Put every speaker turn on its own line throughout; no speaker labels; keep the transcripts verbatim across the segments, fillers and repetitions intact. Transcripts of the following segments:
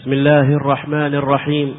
بسم الله الرحمن الرحيم.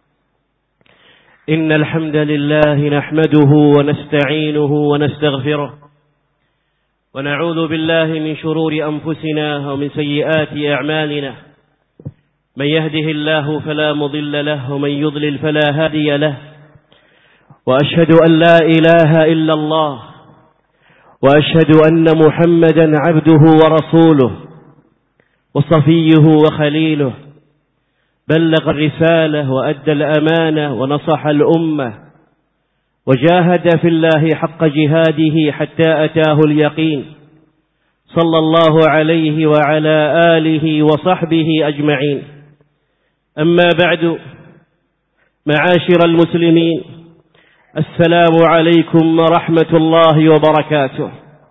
إن الحمد لله نحمده ونستعينه ونستغفره ونعوذ بالله من شرور أنفسنا ومن سيئات أعمالنا. من يهده الله فلا مضل له ومن يضلل فلا هادي له. وأشهد أن لا إله إلا الله وأشهد أن محمدا عبده ورسوله وصفيه وخليله. بلغ الرسالة وأدى الأمانة ونصح الأمة وجاهد في الله حق جهاده حتى أتاه اليقين، صلى الله عليه وعلى آله وصحبه أجمعين. أما بعد، معاشر المسلمين، السلام عليكم ورحمة الله وبركاته.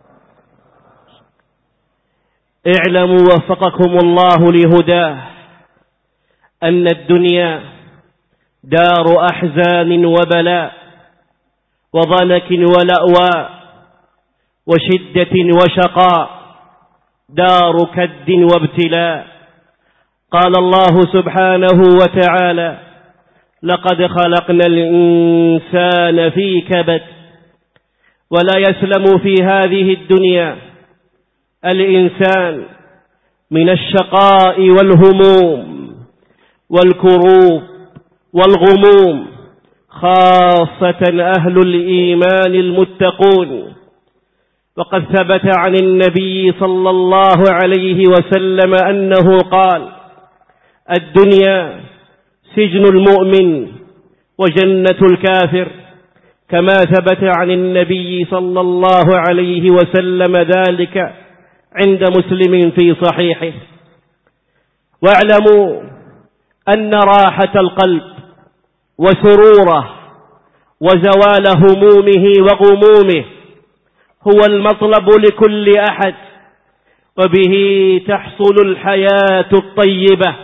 اعلموا وفقكم الله لهداه أن الدنيا دار أحزان وبلاء وضنك ولأواء وشدة وشقاء، دار كد وابتلاء. قال الله سبحانه وتعالى: لقد خلقنا الإنسان في كبد. ولا يسلم في هذه الدنيا الإنسان من الشقاء والهموم والكروب والغموم، خاصة أهل الإيمان المتقون. وقد ثبت عن النبي صلى الله عليه وسلم أنه قال: الدنيا سجن المؤمن وجنة الكافر، كما ثبت عن النبي صلى الله عليه وسلم ذلك عند مسلم في صحيحه. واعلموا أن راحة القلب وسروره وزوال همومه وغمومه هو المطلب لكل أحد، وبه تحصل الحياة الطيبة.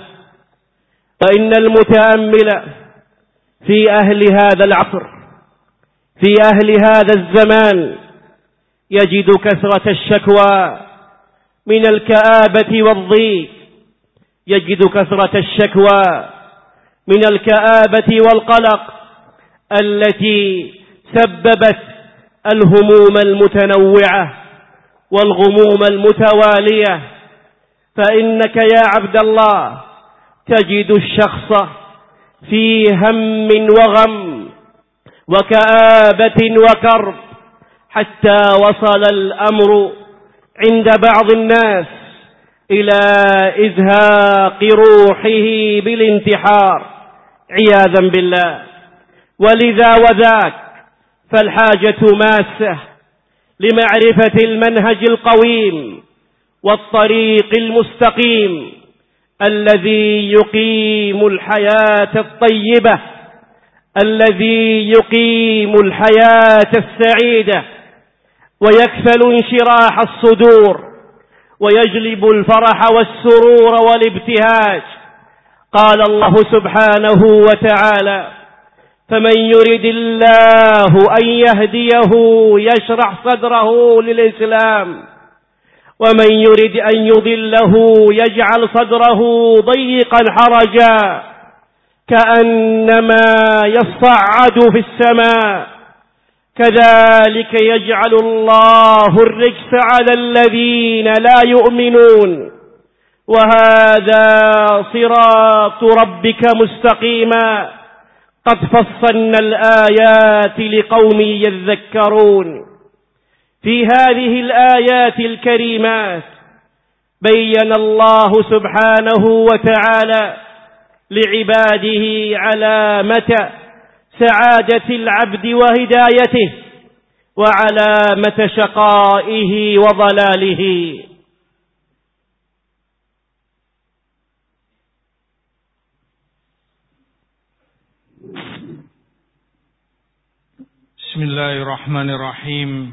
فإن المتأمل في أهل هذا العصر، في أهل هذا الزمان، يجد كثرة الشكوى من الكآبة والضيق، يجد كثرة الشكوى من الكآبة والقلق التي سببت الهموم المتنوعة والغموم المتوالية. فإنك يا عبد الله تجد الشخص في هم وغم وكآبة وكرب، حتى وصل الأمر عند بعض الناس إلى إزهاق روحه بالانتحار عياذا بالله. ولذا وذاك فالحاجة ماسة لمعرفة المنهج القويم والطريق المستقيم الذي يقيم الحياة الطيبة، الذي يقيم الحياة السعيدة ويكفل انشراح الصدور ويجلب الفرح والسرور والابتهاج. قال الله سبحانه وتعالى: فمن يرد الله أن يهديه يشرح صدره للإسلام، ومن يرد أن يضله يجعل صدره ضيقا حرجا كأنما يصعد في السماء. كذلك يجعل الله الرجس على الذين لا يؤمنون، وهذا صراط ربك مستقيما. قد فصلنا الآيات لقوم يذكرون. في هذه الآيات الكريمات بين الله سبحانه وتعالى لعباده علامة سعادة العبد وهدايته وعلامة شقائه وضلاله.
Bismillahirrahmanirrahim.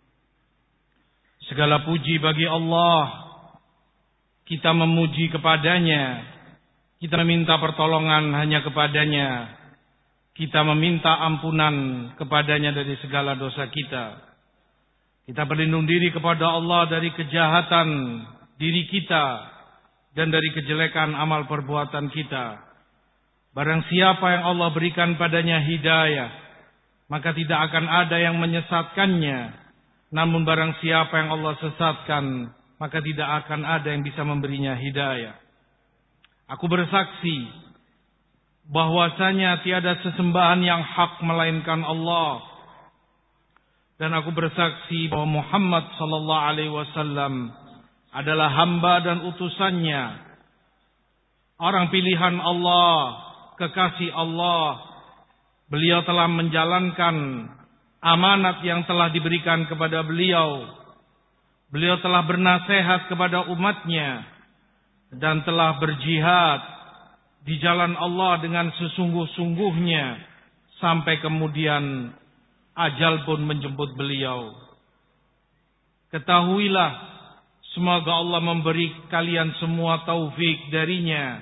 Segala puji bagi Allah. Kita memuji kepadanya. Kita meminta pertolongan hanya kepadanya. Kita meminta ampunan kepadanya dari segala dosa kita. Kita berlindung diri kepada Allah dari kejahatan diri kita dan dari kejelekan amal perbuatan kita. Barang siapa yang Allah berikan padanya hidayah, maka tidak akan ada yang menyesatkannya. Namun barang siapa yang Allah sesatkan, maka tidak akan ada yang bisa memberinya hidayah. Aku bersaksi bahwasanya tiada sesembahan yang hak melainkan Allah. Dan aku bersaksi bahwa Muhammad sallallahu alaihi wasallam adalah hamba dan utusannya, orang pilihan Allah, kekasih Allah. Beliau telah menjalankan amanat yang telah diberikan kepada beliau. Beliau telah bernasihat kepada umatnya dan telah berjihad di jalan Allah dengan sesungguh-sungguhnya sampai kemudian ajal pun menjemput beliau. Ketahuilah, semoga Allah memberi kalian semua taufik darinya,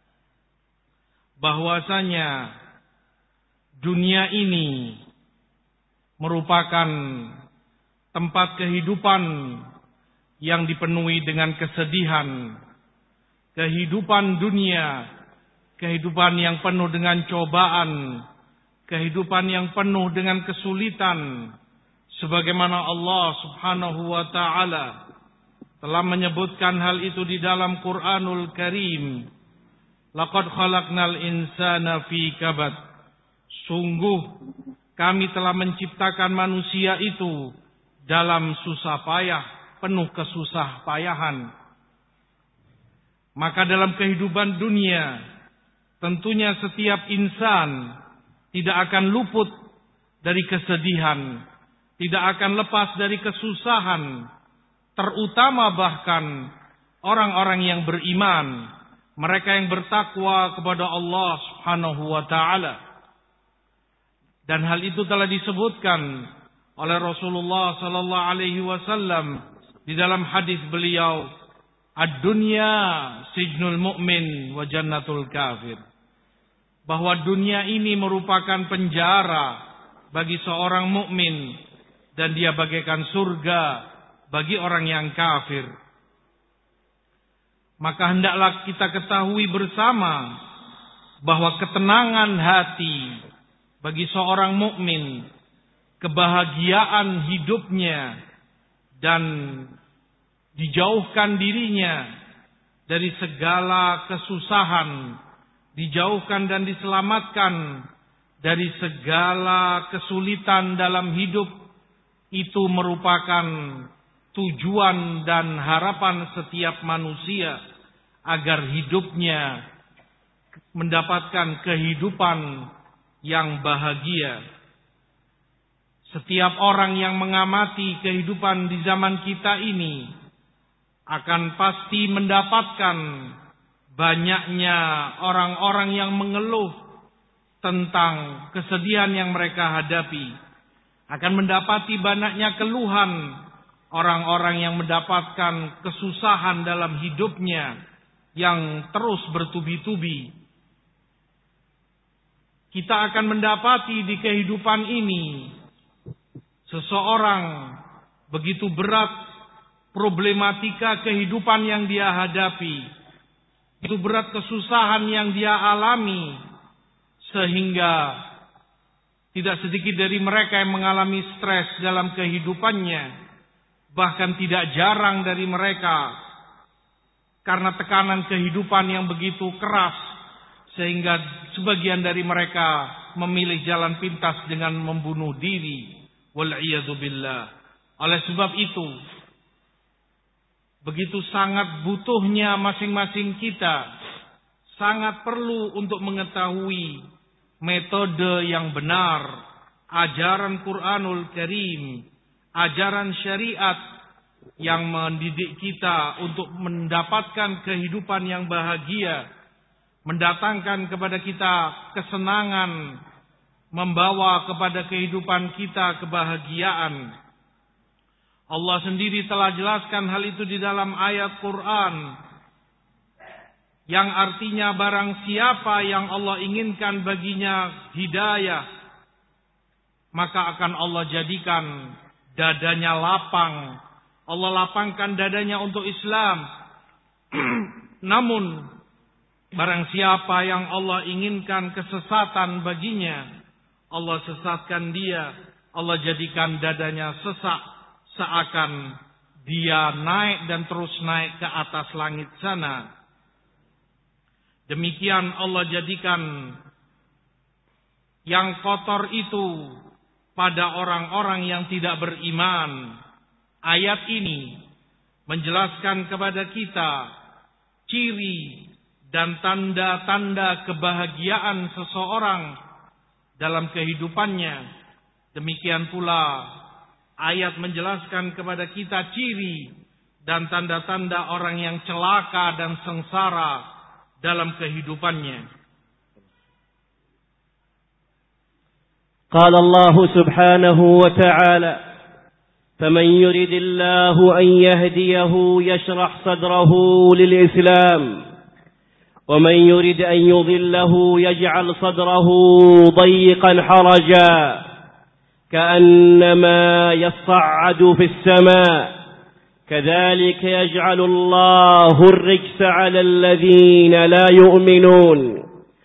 bahwasanya dunia ini merupakan tempat kehidupan yang dipenuhi dengan kesedihan. Kehidupan dunia, kehidupan yang penuh dengan cobaan, kehidupan yang penuh dengan kesulitan. Sebagaimana Allah subhanahu wa ta'ala telah menyebutkan hal itu di dalam Quranul Karim. Laqad khalaqnal insana fi kabad. Sungguh kami telah menciptakan manusia itu dalam susah payah, penuh kesusah payahan. Maka dalam kehidupan dunia, tentunya setiap insan tidak akan luput dari kesedihan, tidak akan lepas dari kesusahan, terutama bahkan orang-orang yang beriman, mereka yang bertakwa kepada Allah Subhanahu wa taala. Dan hal itu telah disebutkan oleh Rasulullah sallallahu alaihi wasallam di dalam hadis beliau, "Ad-dunya sijnul mu'min wa jannatul kafir." Bahwa dunia ini merupakan penjara bagi seorang mukmin dan dia bagaikan surga bagi orang yang kafir. Maka hendaklah kita ketahui bersama bahwa ketenangan hati bagi seorang mukmin, kebahagiaan hidupnya dan dijauhkan dirinya dari segala kesusahan, dijauhkan dan diselamatkan dari segala kesulitan dalam hidup, itu merupakan tujuan dan harapan setiap manusia agar hidupnya mendapatkan kehidupan yang bahagia. Setiap orang yang mengamati kehidupan di zaman kita ini akan pasti mendapatkan banyaknya orang-orang yang mengeluh tentang kesedihan yang mereka hadapi. Akan mendapati banyaknya keluhan orang-orang yang mendapatkan kesusahan dalam hidupnya yang terus bertubi-tubi. Kita akan mendapati di kehidupan ini seseorang begitu berat problematika kehidupan yang dia hadapi, itu berat kesusahan yang dia alami, sehingga tidak sedikit dari mereka yang mengalami stres dalam kehidupannya. Bahkan tidak jarang dari mereka karena tekanan kehidupan yang begitu keras, sehingga sebagian dari mereka memilih jalan pintas dengan membunuh diri. Wal'iyadzubillah. Oleh sebab itu, begitu sangat butuhnya masing-masing kita, sangat perlu untuk mengetahui metode yang benar, ajaran Quranul Karim, ajaran syariat yang mendidik kita untuk mendapatkan kehidupan yang bahagia, mendatangkan kepada kita kesenangan, membawa kepada kehidupan kita kebahagiaan. Allah sendiri telah jelaskan hal itu di dalam ayat Quran, yang artinya barang siapa yang Allah inginkan baginya hidayah, maka akan Allah jadikan dadanya lapang. Allah lapangkan dadanya untuk Islam. Namun barang siapa yang Allah inginkan kesesatan baginya, Allah sesatkan dia, Allah jadikan dadanya sesak seakan dia naik dan terus naik ke atas langit sana. Demikian Allah jadikan yang kotor itu pada orang-orang yang tidak beriman. Ayat ini menjelaskan kepada kita ciri dan tanda-tanda kebahagiaan seseorang dalam kehidupannya. Demikian pula ayat menjelaskan kepada kita ciri dan tanda-tanda orang yang celaka dan sengsara dalam kehidupannya.
قال الله سبحانه وتعالى فمن يرد الله أن يهديه يشرح صدره للإسلام ومن يرد أن يضله يجعل صدره ضيقا حرجا كأنما يصعد في السماء كذلك يجعل الله الرجس على الذين لا يؤمنون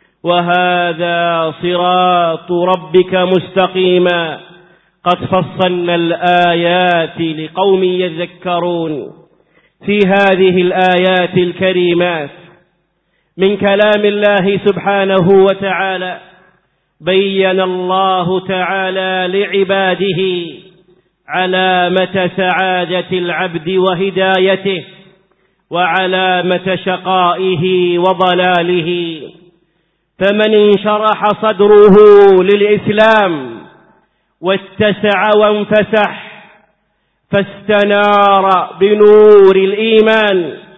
وهذا صراط ربك مستقيما قد فصلنا الآيات لقوم يذكرون. في هذه الآيات الكريمات من كلام الله سبحانه وتعالى بين الله تعالى لعباده علامة سعادة العبد وهدايته وعلامة شقائه وضلاله. فمن انشرح صدره للإسلام واتسع وانفسح فاستنار بنور الإيمان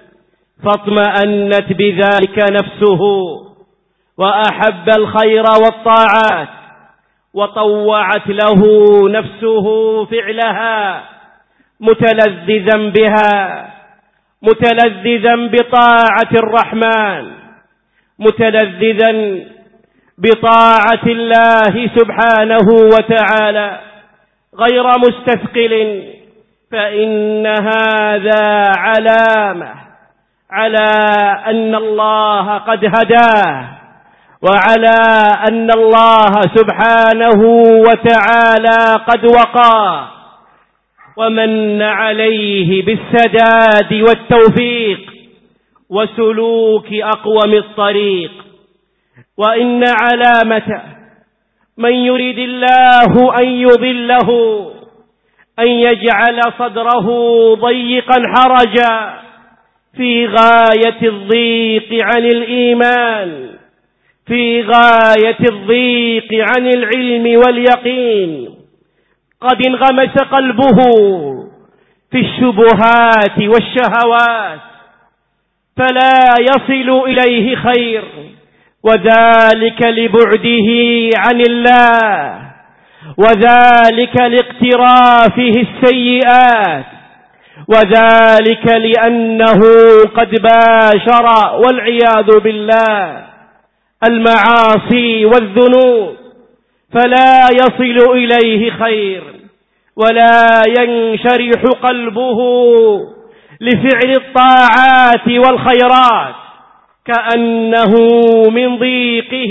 فاطمأنت بذلك نفسه وأحب الخير والطاعات وطوعت له نفسه فعلها متلذذا بها متلذذا بطاعة الرحمن متلذذا بطاعة الله سبحانه وتعالى غير مستثقل، فإن هذا علامة على أن الله قد هداه وعلى أن الله سبحانه وتعالى قد وقاه ومن عليه بالسداد والتوفيق وسلوك أقوم الطريق. وإن علامة من يريد الله أن يضله أن يجعل صدره ضيقا حرجا في غاية الضيق عن الإيمان في غاية الضيق عن العلم واليقين قد انغمس قلبه في الشبهات والشهوات فلا يصل إليه خير، وذلك لبعده عن الله وذلك لاقترافه السيئات وذلك لأنه قد باشر والعياذ بالله المعاصي والذنوب فلا يصل إليه خير ولا ينشرح قلبه لفعل الطاعات والخيرات كأنه من ضيقه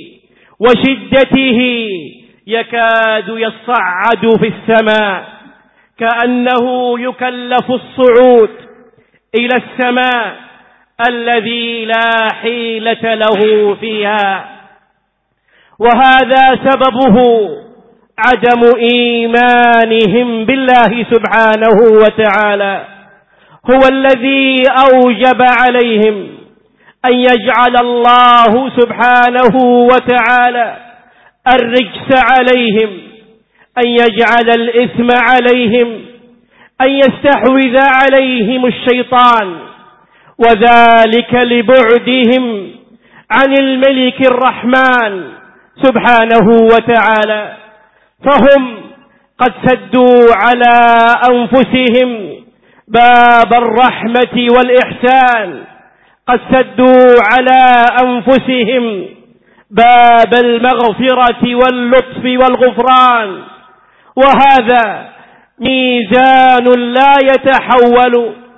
وشدته يكاد يصعد في السماء كأنه يكلف الصعود إلى السماء الذي لا حيلة له فيها. وهذا سببه عدم إيمانهم بالله سبحانه وتعالى، هو الذي أوجب عليهم أن يجعل الله سبحانه وتعالى الرجس عليهم، أن يجعل الإثم عليهم، أن يستحوذ عليهم الشيطان، وذلك لبعدهم عن الملك الرحمن سبحانه وتعالى، فهم قد سدوا على أنفسهم باب الرحمة والإحسان، قد سدوا على أنفسهم باب المغفرة واللطف والغفران، وهذا ميزان لا يتحول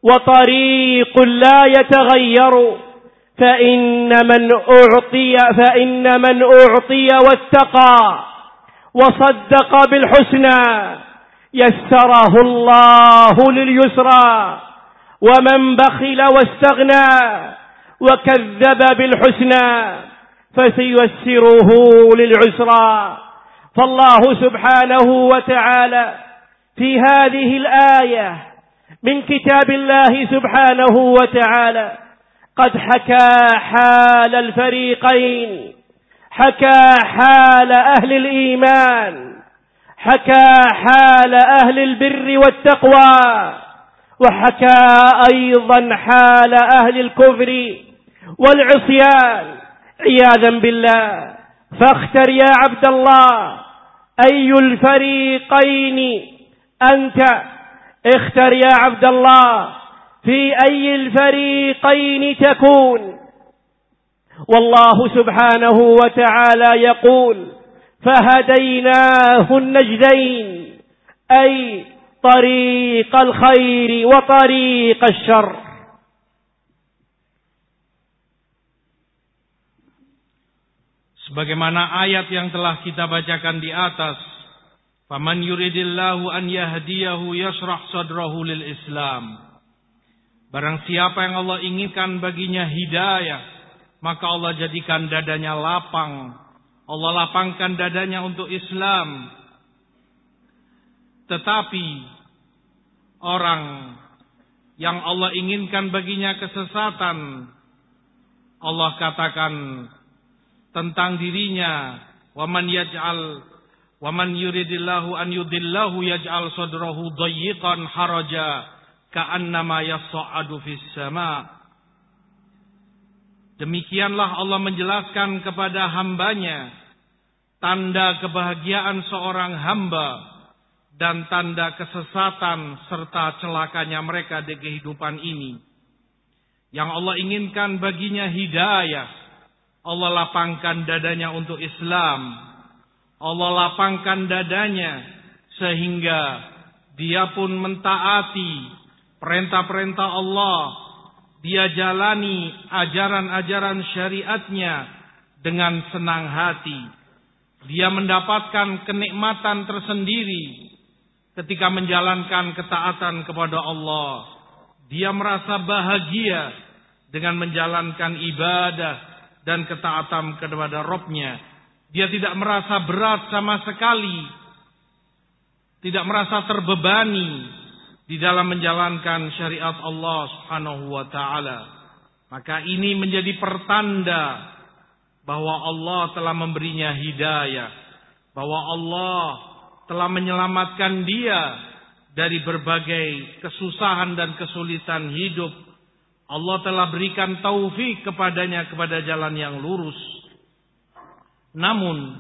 وطريق لا يتغير فإن من أعطي فإن من أعطي واتقى وصدق بالحسنى يسره الله لليسرى ومن بخل واستغنى وكذب بالحسنى فسييسره للعسرى. فالله سبحانه وتعالى في هذه الآية من كتاب الله سبحانه وتعالى قد حكى حال الفريقين، حكى حال أهل الإيمان، حكى حال أهل البر والتقوى، وحكى أيضا حال أهل الكفر والعصيان عياذا بالله. فاختر يا عبد الله أي الفريقين أنت، اختر يا عبد الله في أي الفريقين تكون. والله سبحانه وتعالى يقول فهديناه النجدين أي طريق الخير وطريق الشر.
Sebagaimana ayat yang telah kita bacakan di atas, faman yuridillahu an yahdiyahu yashrah sadrahu lil Islam. Barang siapa yang Allah inginkan baginya hidayah, maka Allah jadikan dadanya lapang. Allah lapangkan dadanya untuk Islam. Tetapi orang yang Allah inginkan baginya kesesatan, Allah katakan tentang dirinya, waman yaj'al waman yuridillahu an yudillahu yaj'al sadrahu dayyiqan haraja ka'annama yas'adu fis sama. Demikianlah Allah menjelaskan kepada hambanya tanda kebahagiaan seorang hamba dan tanda kesesatan serta celakanya mereka di kehidupan ini. Yang Allah inginkan baginya hidayah, Allah lapangkan dadanya untuk Islam. Allah lapangkan dadanya sehingga dia pun mentaati perintah-perintah Allah. Dia jalani ajaran-ajaran syariatnya dengan senang hati. Dia mendapatkan kenikmatan tersendiri ketika menjalankan ketaatan kepada Allah. Dia merasa bahagia dengan menjalankan ibadah dan ketaatan kepada Rabb-Nya. Dia tidak merasa berat sama sekali, tidak merasa terbebani di dalam menjalankan syariat Allah Subhanahu wa taala. Maka ini menjadi pertanda bahwa Allah telah memberinya hidayah, bahwa Allah telah menyelamatkan dia dari berbagai kesusahan dan kesulitan hidup. Allah telah berikan taufik kepadanya kepada jalan yang lurus. Namun,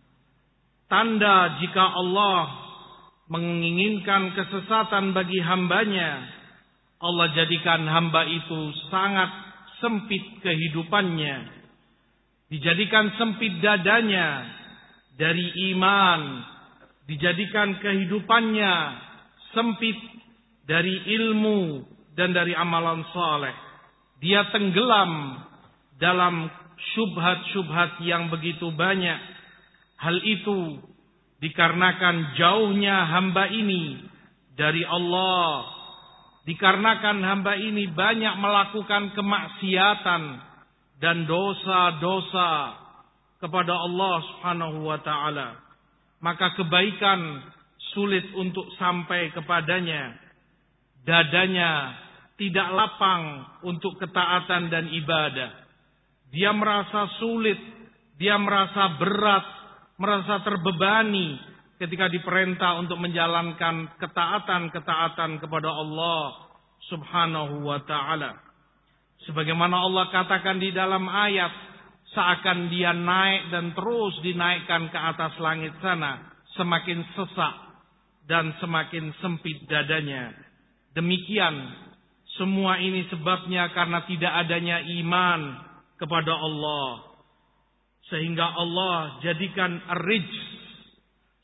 tanda jika Allah menginginkan kesesatan bagi hambanya, Allah jadikan hamba itu sangat sempit kehidupannya. Dijadikan sempit dadanya dari iman. Dijadikan kehidupannya sempit dari ilmu dan dari amalan saleh. Dia tenggelam dalam syubhat-syubhat yang begitu banyak. Hal itu dikarenakan jauhnya hamba ini dari Allah. Dikarenakan hamba ini banyak melakukan kemaksiatan dan dosa-dosa kepada Allah Subhanahu wa taala. Maka kebaikan sulit untuk sampai kepadanya. Dadanya tidak lapang untuk ketaatan dan ibadah. Dia merasa sulit, dia merasa berat, merasa terbebani ketika diperintah untuk menjalankan ketaatan-ketaatan kepada Allah Subhanahu wa taala. Sebagaimana Allah katakan di dalam ayat, seakan dia naik dan terus dinaikkan ke atas langit sana, semakin sesak dan semakin sempit dadanya. Demikian semua ini sebabnya karena tidak adanya iman kepada Allah. Sehingga Allah jadikan ar-rijs,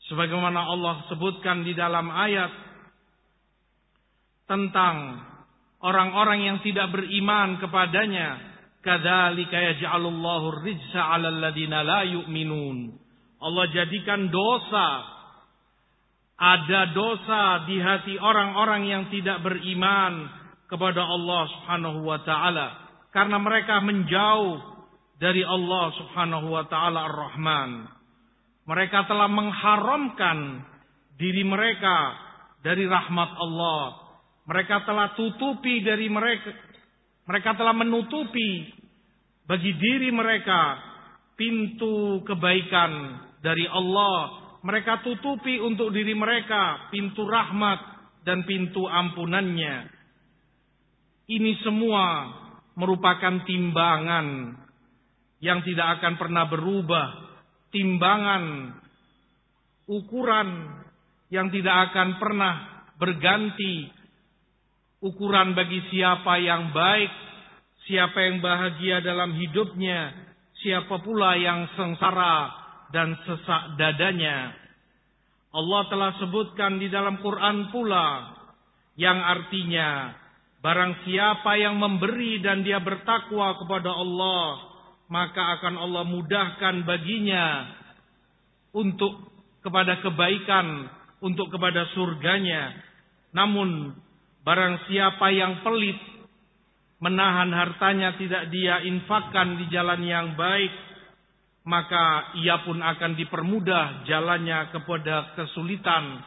sebagaimana Allah sebutkan di dalam ayat tentang orang-orang yang tidak beriman kepadanya. Kadzalika yaj'alullahu rijsa 'alal ladzina la yu'minun. Allah jadikan dosa, ada dosa di hati orang-orang yang tidak beriman kepada Allah Subhanahu wa taala karena mereka menjauh dari Allah Subhanahu wa taala Ar-Rahman. Mereka telah mengharamkan diri mereka dari rahmat Allah. Mereka telah tutupi dari mereka mereka telah menutupi bagi diri mereka pintu kebaikan dari Allah. Mereka tutupi untuk diri mereka pintu rahmat dan pintu ampunannya. Ini semua merupakan timbangan yang tidak akan pernah berubah. Timbangan, ukuran yang tidak akan pernah berganti. Ukuran bagi siapa yang baik, siapa yang bahagia dalam hidupnya, siapa pula yang sengsara dan sesak dadanya. Allah telah sebutkan di dalam Quran pula yang artinya barang siapa yang memberi dan dia bertakwa kepada Allah, maka akan Allah mudahkan baginya untuk kepada kebaikan, untuk kepada surganya. Namun barang siapa yang pelit, menahan hartanya tidak dia infakkan di jalan yang baik, maka ia pun akan dipermudah jalannya kepada kesulitan.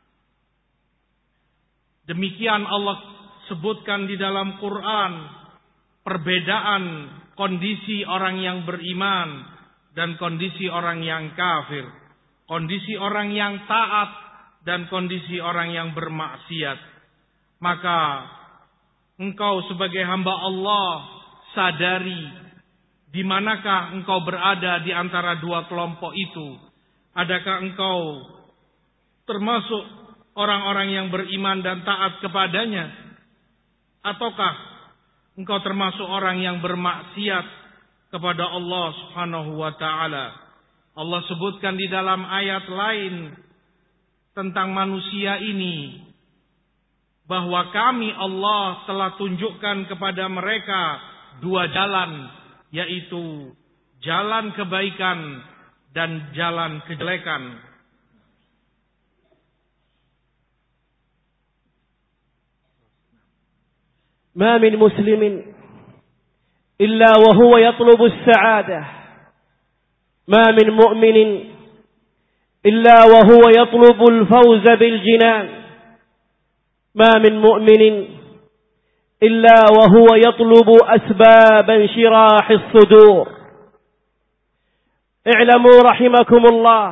Demikian Allah sebutkan di dalam Quran perbedaan kondisi orang yang beriman dan kondisi orang yang kafir, kondisi orang yang taat dan kondisi orang yang bermaksiat. Maka engkau sebagai hamba Allah sadari di manakah engkau berada di antara dua kelompok itu. Adakah engkau termasuk orang-orang yang beriman dan taat kepadanya, ataukah engkau termasuk orang yang bermaksiat kepada Allah Subhanahu wa taala? Allah sebutkan di dalam ayat lain tentang manusia ini bahwa kami Allah telah tunjukkan kepada mereka dua jalan, yaitu jalan kebaikan dan jalan kejelekan.
Ma min muslimin illa wa huwa yatlubu as-sa'adah. Ma min mu'minin illa wa huwa yatlubu al-fawza bil jinan. ما من مؤمن إلا وهو يطلب أسباب انشراح الصدور. اعلموا رحمكم الله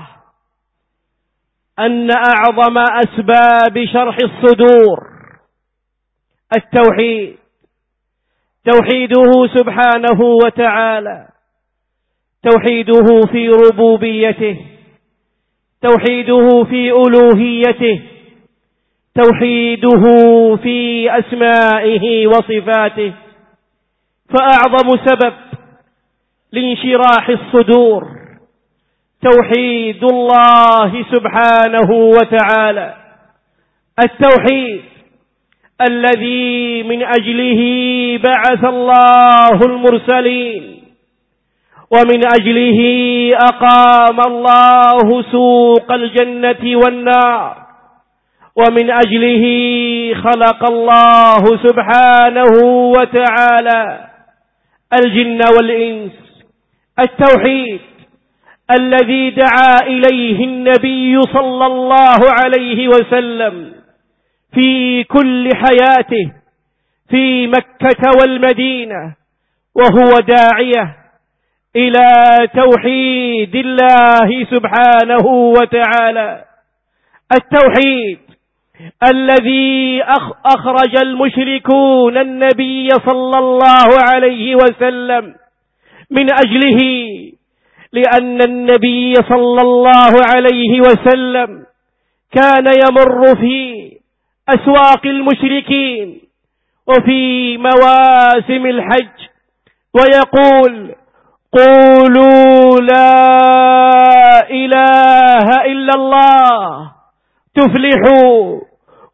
أن أعظم أسباب شرح الصدور التوحيد، توحيده سبحانه وتعالى، توحيده في ربوبيته، توحيده في ألوهيته، توحيده في أسمائه وصفاته. فأعظم سبب لانشراح الصدور توحيد الله سبحانه وتعالى، التوحيد الذي من أجله بعث الله المرسلين، ومن أجله أقام الله سوق الجنة والنار، ومن أجله خلق الله سبحانه وتعالى الجن والإنس. التوحيد الذي دعا إليه النبي صلى الله عليه وسلم في كل حياته في مكة والمدينة، وهو داعية إلى توحيد الله سبحانه وتعالى. التوحيد الذي أخرج المشركون النبي صلى الله عليه وسلم من أجله، لأن النبي صلى الله عليه وسلم كان يمر في أسواق المشركين وفي مواسم الحج ويقول: قولوا لا إله إلا الله تفلحوا،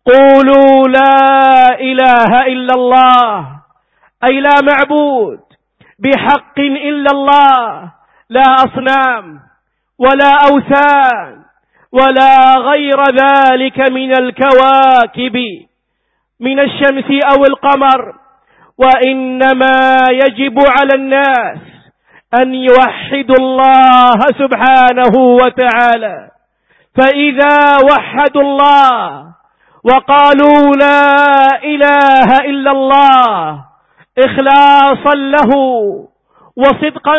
قولوا لا إله إلا الله، أي لا معبود بحق إلا الله، لا أصنام ولا أوثان ولا غير ذلك من الكواكب من الشمس أو القمر، وإنما يجب على الناس أن يوحدوا الله سبحانه وتعالى. فإذا وحدوا الله وقالوا لا إله إلا الله إخلاصا له وصدقا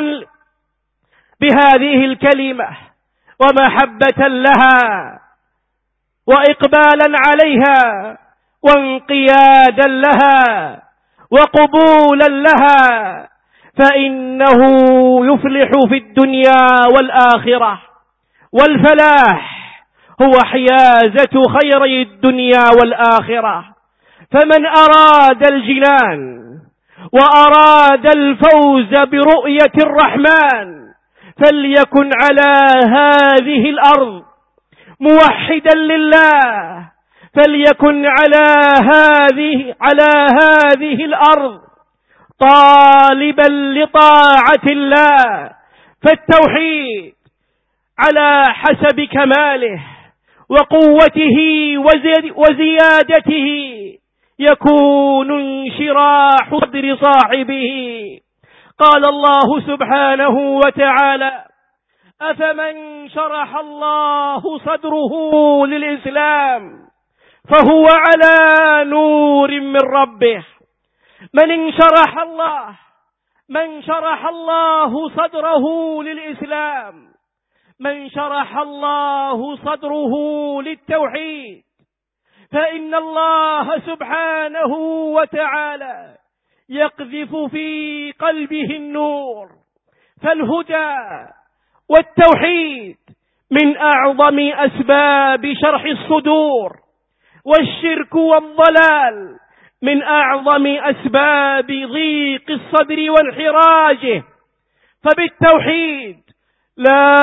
بهذه الكلمة ومحبة لها وإقبالا عليها وانقيادا لها وقبولا لها، فإنه يفلح في الدنيا والآخرة، والفلاح هو حيازة خيري الدنيا والآخرة. فمن أراد الجنان وأراد الفوز برؤية الرحمن فليكن على هذه الأرض موحدا لله، فليكن على هذه على هذه الأرض طالبا لطاعة الله. فالتوحيد على حسب كماله وقوته وزيادته يكون انشراح صدر صاحبه. قال الله سبحانه وتعالى: أفمن شرح الله صدره للإسلام فهو على نور من ربه. من انشرح الله من شرح الله صدره للإسلام، من شرح الله صدره للتوحيد، فإن الله سبحانه وتعالى يقذف في قلبه النور. فالهدى والتوحيد من أعظم أسباب شرح الصدور، والشرك والضلال من أعظم أسباب ضيق الصدر وانحراجه. فبالتوحيد لا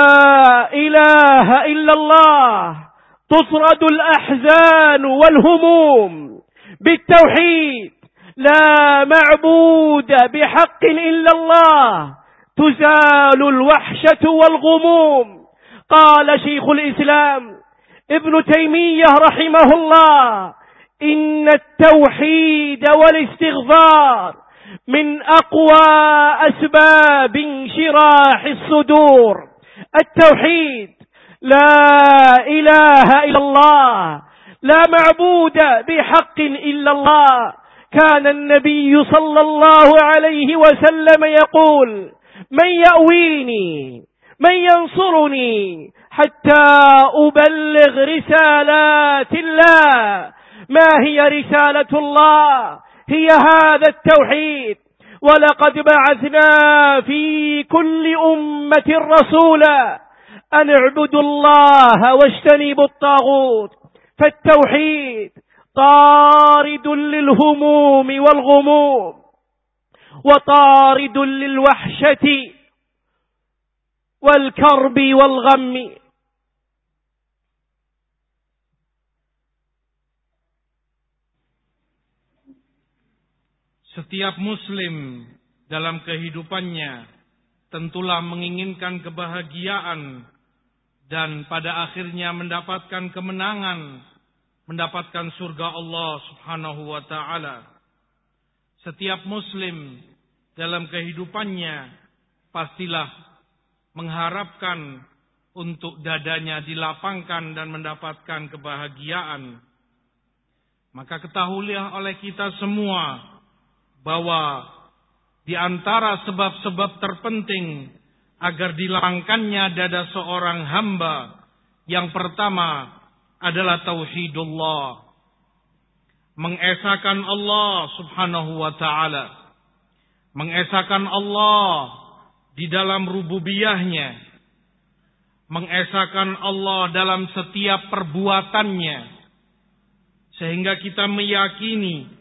إله إلا الله تطرد الأحزان والهموم، بالتوحيد لا معبود بحق إلا الله تزال الوحشة والغموم. قال شيخ الإسلام ابن تيمية رحمه الله: إن التوحيد والاستغفار من أقوى أسباب انشراح الصدور. التوحيد لا إله إلا الله، لا معبود بحق إلا الله. كان النبي صلى الله عليه وسلم يقول: من يأويني من ينصرني حتى أبلغ رسالات الله. ما هي رسالة الله؟ هي هذا التوحيد. ولقد بعثنا في كل أمة رسولا أن اعبدوا الله واجتنبوا الطاغوت. فالتوحيد طارد للهموم والغموم، وطارد للوحشة والكرب والغم.
Setiap muslim dalam kehidupannya tentulah menginginkan kebahagiaan dan pada akhirnya mendapatkan kemenangan, mendapatkan surga Allah Subhanahu wa taala. Setiap muslim dalam kehidupannya pastilah mengharapkan untuk dadanya dilapangkan dan mendapatkan kebahagiaan. Maka ketahuilah oleh kita semua bahwa di antara sebab-sebab terpenting agar dilapangkannya dada seorang hamba, yang pertama adalah tauhidullah, mengesahkan Allah Subhanahu wa taala, mengesahkan Allah di dalam rububiyahnya, mengesahkan Allah dalam setiap perbuatannya, sehingga kita meyakini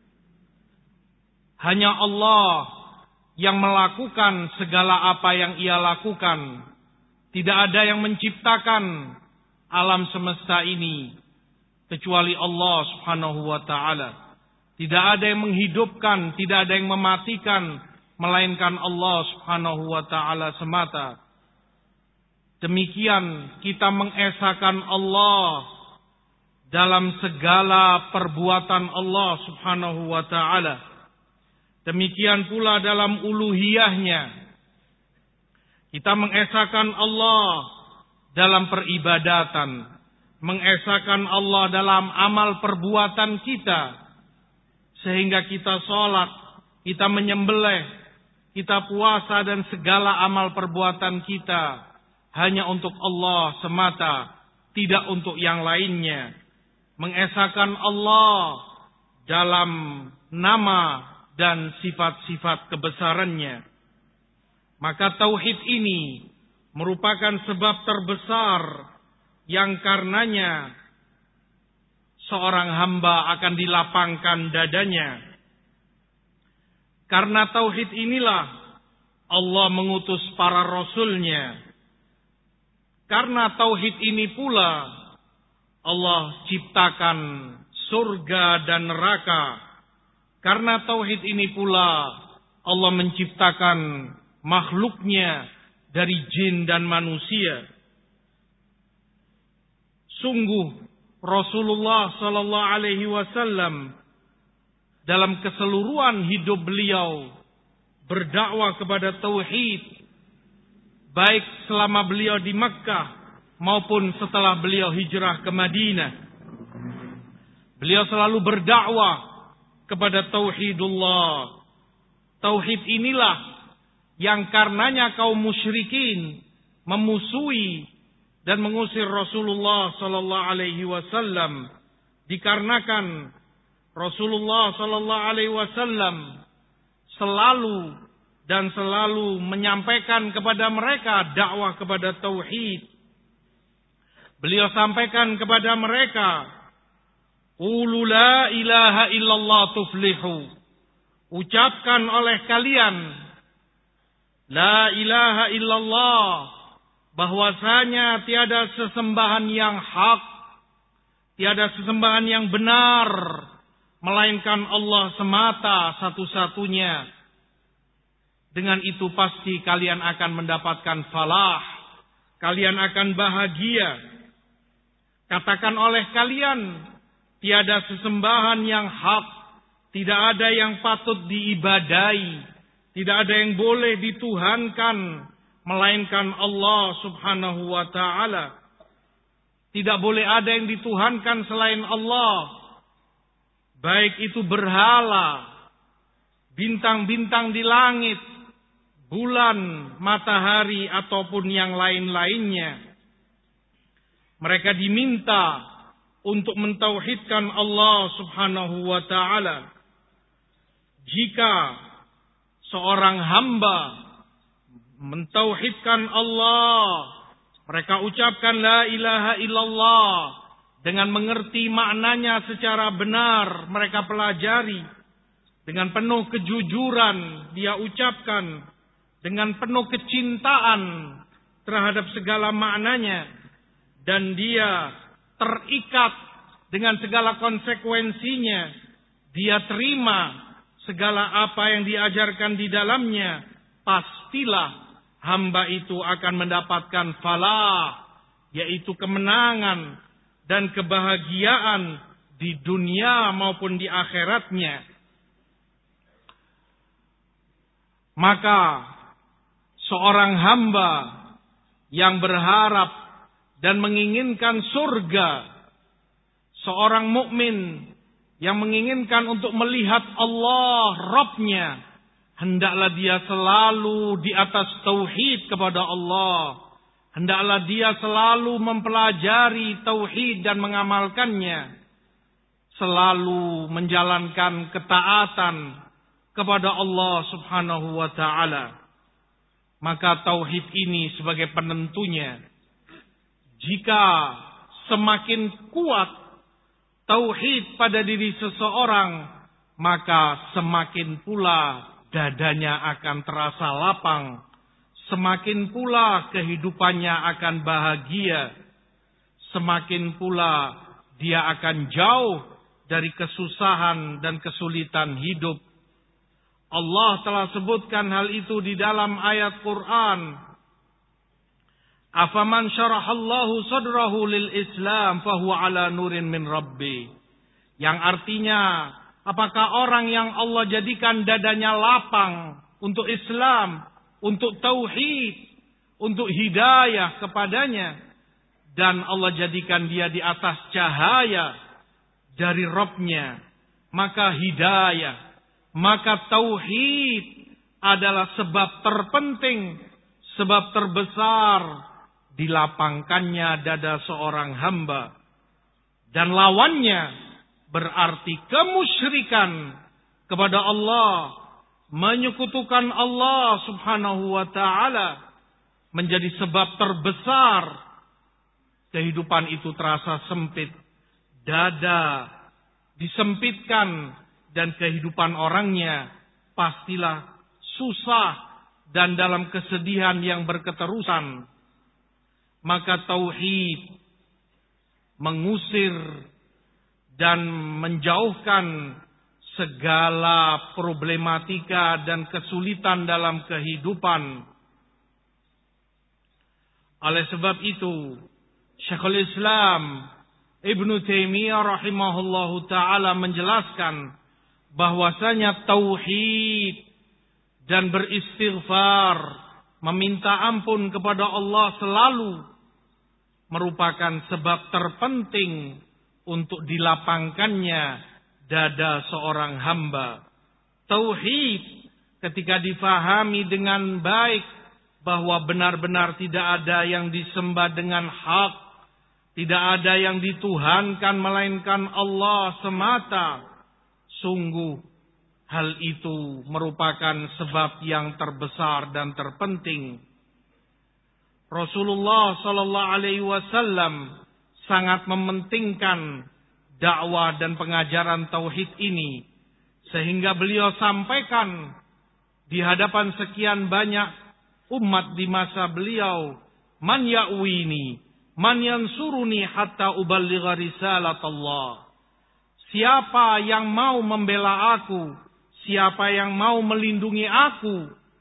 hanya Allah yang melakukan segala apa yang Ia lakukan. Tidak ada yang menciptakan alam semesta ini kecuali Allah Subhanahu wa taala. Tidak ada yang menghidupkan, tidak ada yang mematikan, melainkan Allah Subhanahu wa taala semata. Demikian kita mengesahkan Allah dalam segala perbuatan Allah Subhanahu wa taala. Demikian pula dalam uluhiyahnya. Kita mengesahkan Allah dalam peribadatan, mengesahkan Allah dalam amal perbuatan kita, sehingga kita sholat, kita menyembelih, kita puasa dan segala amal perbuatan kita hanya untuk Allah semata, tidak untuk yang lainnya. Mengesahkan Allah dalam nama dan sifat-sifat kebesarannya. Maka tauhid ini merupakan sebab terbesar yang karenanya seorang hamba akan dilapangkan dadanya. Karena tauhid inilah Allah mengutus para rasulnya. Karena tauhid ini pula Allah ciptakan surga dan neraka. Karena tauhid ini pula Allah menciptakan makhluknya dari jin dan manusia. Sungguh Rasulullah sallallahu alaihi wasallam dalam keseluruhan hidup beliau berdakwah kepada tauhid, baik selama beliau di Makkah maupun setelah beliau hijrah ke Madinah. Beliau selalu berdakwah kepada tauhidullah. Tauhid inilah yang karenanya kaum musyrikin memusuhi dan mengusir Rasulullah sallallahu alaihi wasallam, dikarenakan Rasulullah sallallahu alaihi wasallam selalu dan selalu menyampaikan kepada mereka dakwah kepada tauhid. Beliau sampaikan kepada mereka, "Qulu la ilaha illallah tuflihu." Ucapkan oleh kalian la ilaha illallah, bahwasanya tiada sesembahan yang hak, tiada sesembahan yang benar, melainkan Allah semata satu-satunya. Dengan itu pasti kalian akan mendapatkan falah, kalian akan bahagia. Katakan oleh kalian, tiada sesembahan yang hak, tidak ada yang patut diibadai, tidak ada yang boleh dituhankan, melainkan Allah Subhanahu wa ta'ala. Tidak boleh ada yang dituhankan selain Allah, baik itu berhala, bintang-bintang di langit, bulan, matahari, ataupun yang lain-lainnya. Mereka diminta untuk mentauhidkan Allah Subhanahu wa ta'ala. Jika seorang hamba mentauhidkan Allah, mereka ucapkan la ilaha illallah dengan mengerti maknanya secara benar, mereka pelajari dengan penuh kejujuran, dia ucapkan dengan penuh kecintaan terhadap segala maknanya, dan dia terikat dengan segala konsekuensinya, dia terima segala apa yang diajarkan di dalamnya, pastilah hamba itu akan mendapatkan falah, yaitu kemenangan dan kebahagiaan di dunia maupun di akhiratnya. Maka seorang hamba yang berharap dan menginginkan surga, seorang mukmin yang menginginkan untuk melihat Allah Rabb-Nya, hendaklah dia selalu di atas tauhid kepada Allah. Hendaklah dia selalu mempelajari tauhid dan mengamalkannya. Selalu menjalankan ketaatan kepada Allah Subhanahu wa ta'ala. Maka tauhid ini sebagai penentunya. Jika semakin kuat tauhid pada diri seseorang, maka semakin pula dadanya akan terasa lapang, semakin pula kehidupannya akan bahagia, semakin pula dia akan jauh dari kesusahan dan kesulitan hidup. Allah telah sebutkan hal itu di dalam ayat Quran. Afaman syarahallahu sadrahu lil Islam fahuwa ala nurin min rabbi. Yang artinya, apakah orang yang Allah jadikan dadanya lapang untuk Islam, untuk tauhid, untuk hidayah kepadanya, dan Allah jadikan dia di atas cahaya dari Rabb-Nya, maka hidayah, maka tauhid adalah sebab terpenting, sebab terbesar dilapangkannya dada seorang hamba. Dan lawannya berarti kemusyrikan kepada Allah, menyekutukan Allah subhanahu wa ta'ala, menjadi sebab terbesar kehidupan itu terasa sempit, dada disempitkan, dan kehidupan orangnya pastilah susah dan dalam kesedihan yang berketerusan. Maka tauhid mengusir dan menjauhkan segala problematika dan kesulitan dalam kehidupan. Oleh sebab itu, Syekhul Islam Ibnu Taimiyah rahimahullahu ta'ala menjelaskan bahwasanya tauhid dan beristighfar, meminta ampun kepada Allah selalu merupakan sebab terpenting untuk dilapangkannya dada seorang hamba. Tauhid ketika difahami dengan baik bahwa benar-benar tidak ada yang disembah dengan hak, tidak ada yang dituhankan melainkan Allah semata, sungguh hal itu merupakan sebab yang terbesar dan terpenting. Rasulullah sallallahu alaihi wasallam sangat mementingkan dakwah dan pengajaran tauhid ini, sehingga beliau sampaikan di hadapan sekian banyak umat di masa beliau, man ya'wini, man yansuruni hatta uballigha risalat Allah. Siapa yang mau membela aku, siapa yang mau melindungi aku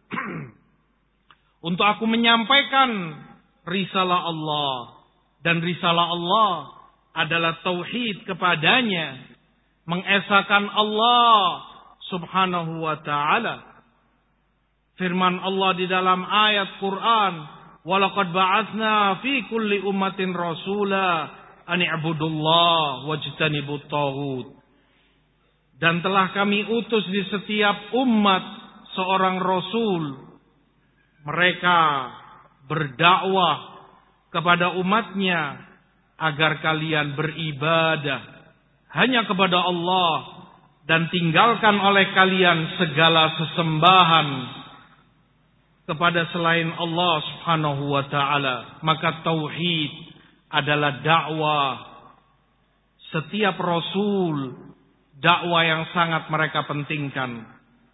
untuk aku menyampaikan risalah Allah. Dan risalah Allah adalah tauhid kepadanya, mengesahkan Allah subhanahu wa ta'ala. Firman Allah di dalam ayat Quran, walaqad ba'atsna fi kulli ummatin rasula an i'budullah wajtanibut taghut. Dan telah kami utus di setiap umat seorang rasul. Mereka berdakwah kepada umatnya agar kalian beribadah hanya kepada Allah dan tinggalkan oleh kalian segala sesembahan kepada selain Allah subhanahu wa ta'ala. Maka tauhid adalah dakwah setiap rasul, dakwah yang sangat mereka pentingkan.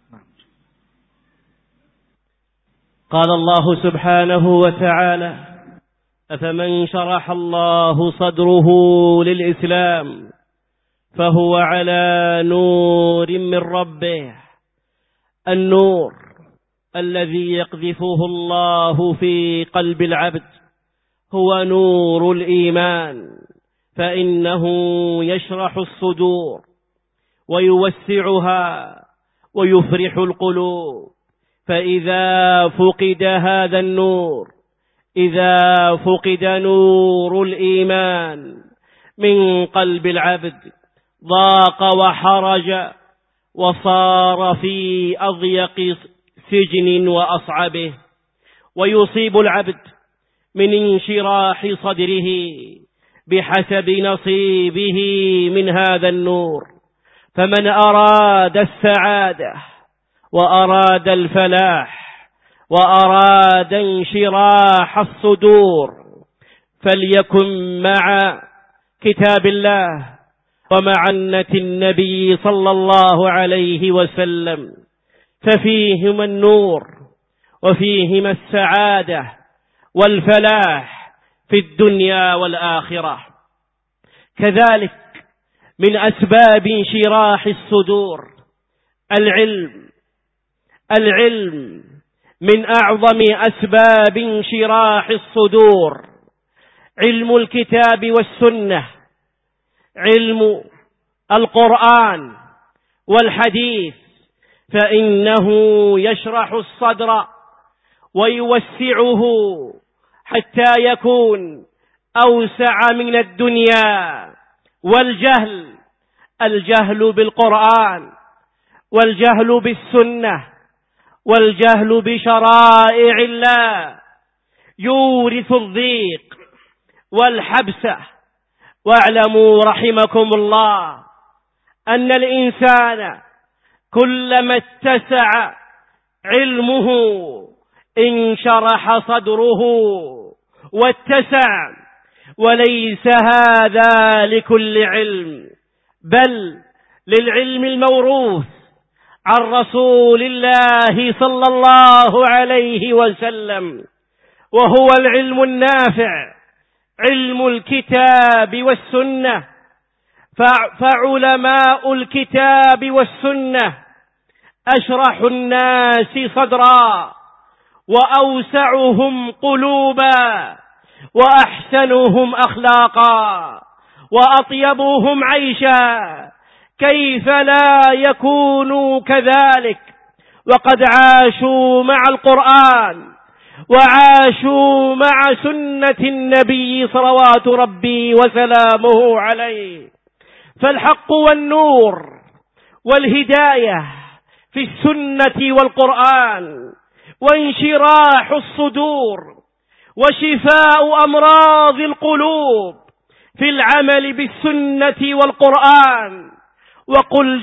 Qala Allah subhanahu wa ta'ala أفمن شرح الله صدره للإسلام فهو على نور من ربه النور الذي يقذفه الله في قلب العبد هو نور الإيمان فإنه يشرح الصدور ويوسعها ويفرح القلوب فإذا فقد هذا النور إذا فقد نور الإيمان من قلب العبد ضاق وحرج وصار في أضيق سجن وأصعبه ويصيب العبد من انشراح صدره بحسب نصيبه من هذا النور. فمن أراد السعادة وأراد الفلاح وأراد انشراح الصدور فليكن مع كتاب الله ومعنة النبي صلى الله عليه وسلم ففيهما النور وفيهما السعادة والفلاح في الدنيا والآخرة. كذلك من أسباب انشراح الصدور العلم. العلم من أعظم أسباب انشراح الصدور، علم الكتاب والسنة، علم القرآن والحديث، فإنه يشرح الصدر ويوسعه حتى يكون أوسع من الدنيا. والجهل، الجهل بالقرآن والجهل بالسنة والجهل بشرائع الله يورث الضيق والحبس. واعلموا رحمكم الله أن الإنسان كلما اتسع علمه انشرح صدره واتسع، وليس هذا لكل علم، بل للعلم الموروث عن رسول الله صلى الله عليه وسلم، وهو العلم النافع، علم الكتاب والسنة. فعلماء الكتاب والسنة أشرح الناس صدرا وأوسعهم قلوبا وأحسنهم أخلاقا وأطيبهم عيشا. كيف لا يكونوا كذلك وقد عاشوا مع القرآن وعاشوا مع سنة النبي صلوات ربي وسلامه عليه. فالحق والنور والهداية في السنة والقرآن، وانشراح الصدور وشفاء أمراض القلوب في العمل بالسنة والقرآن. وقل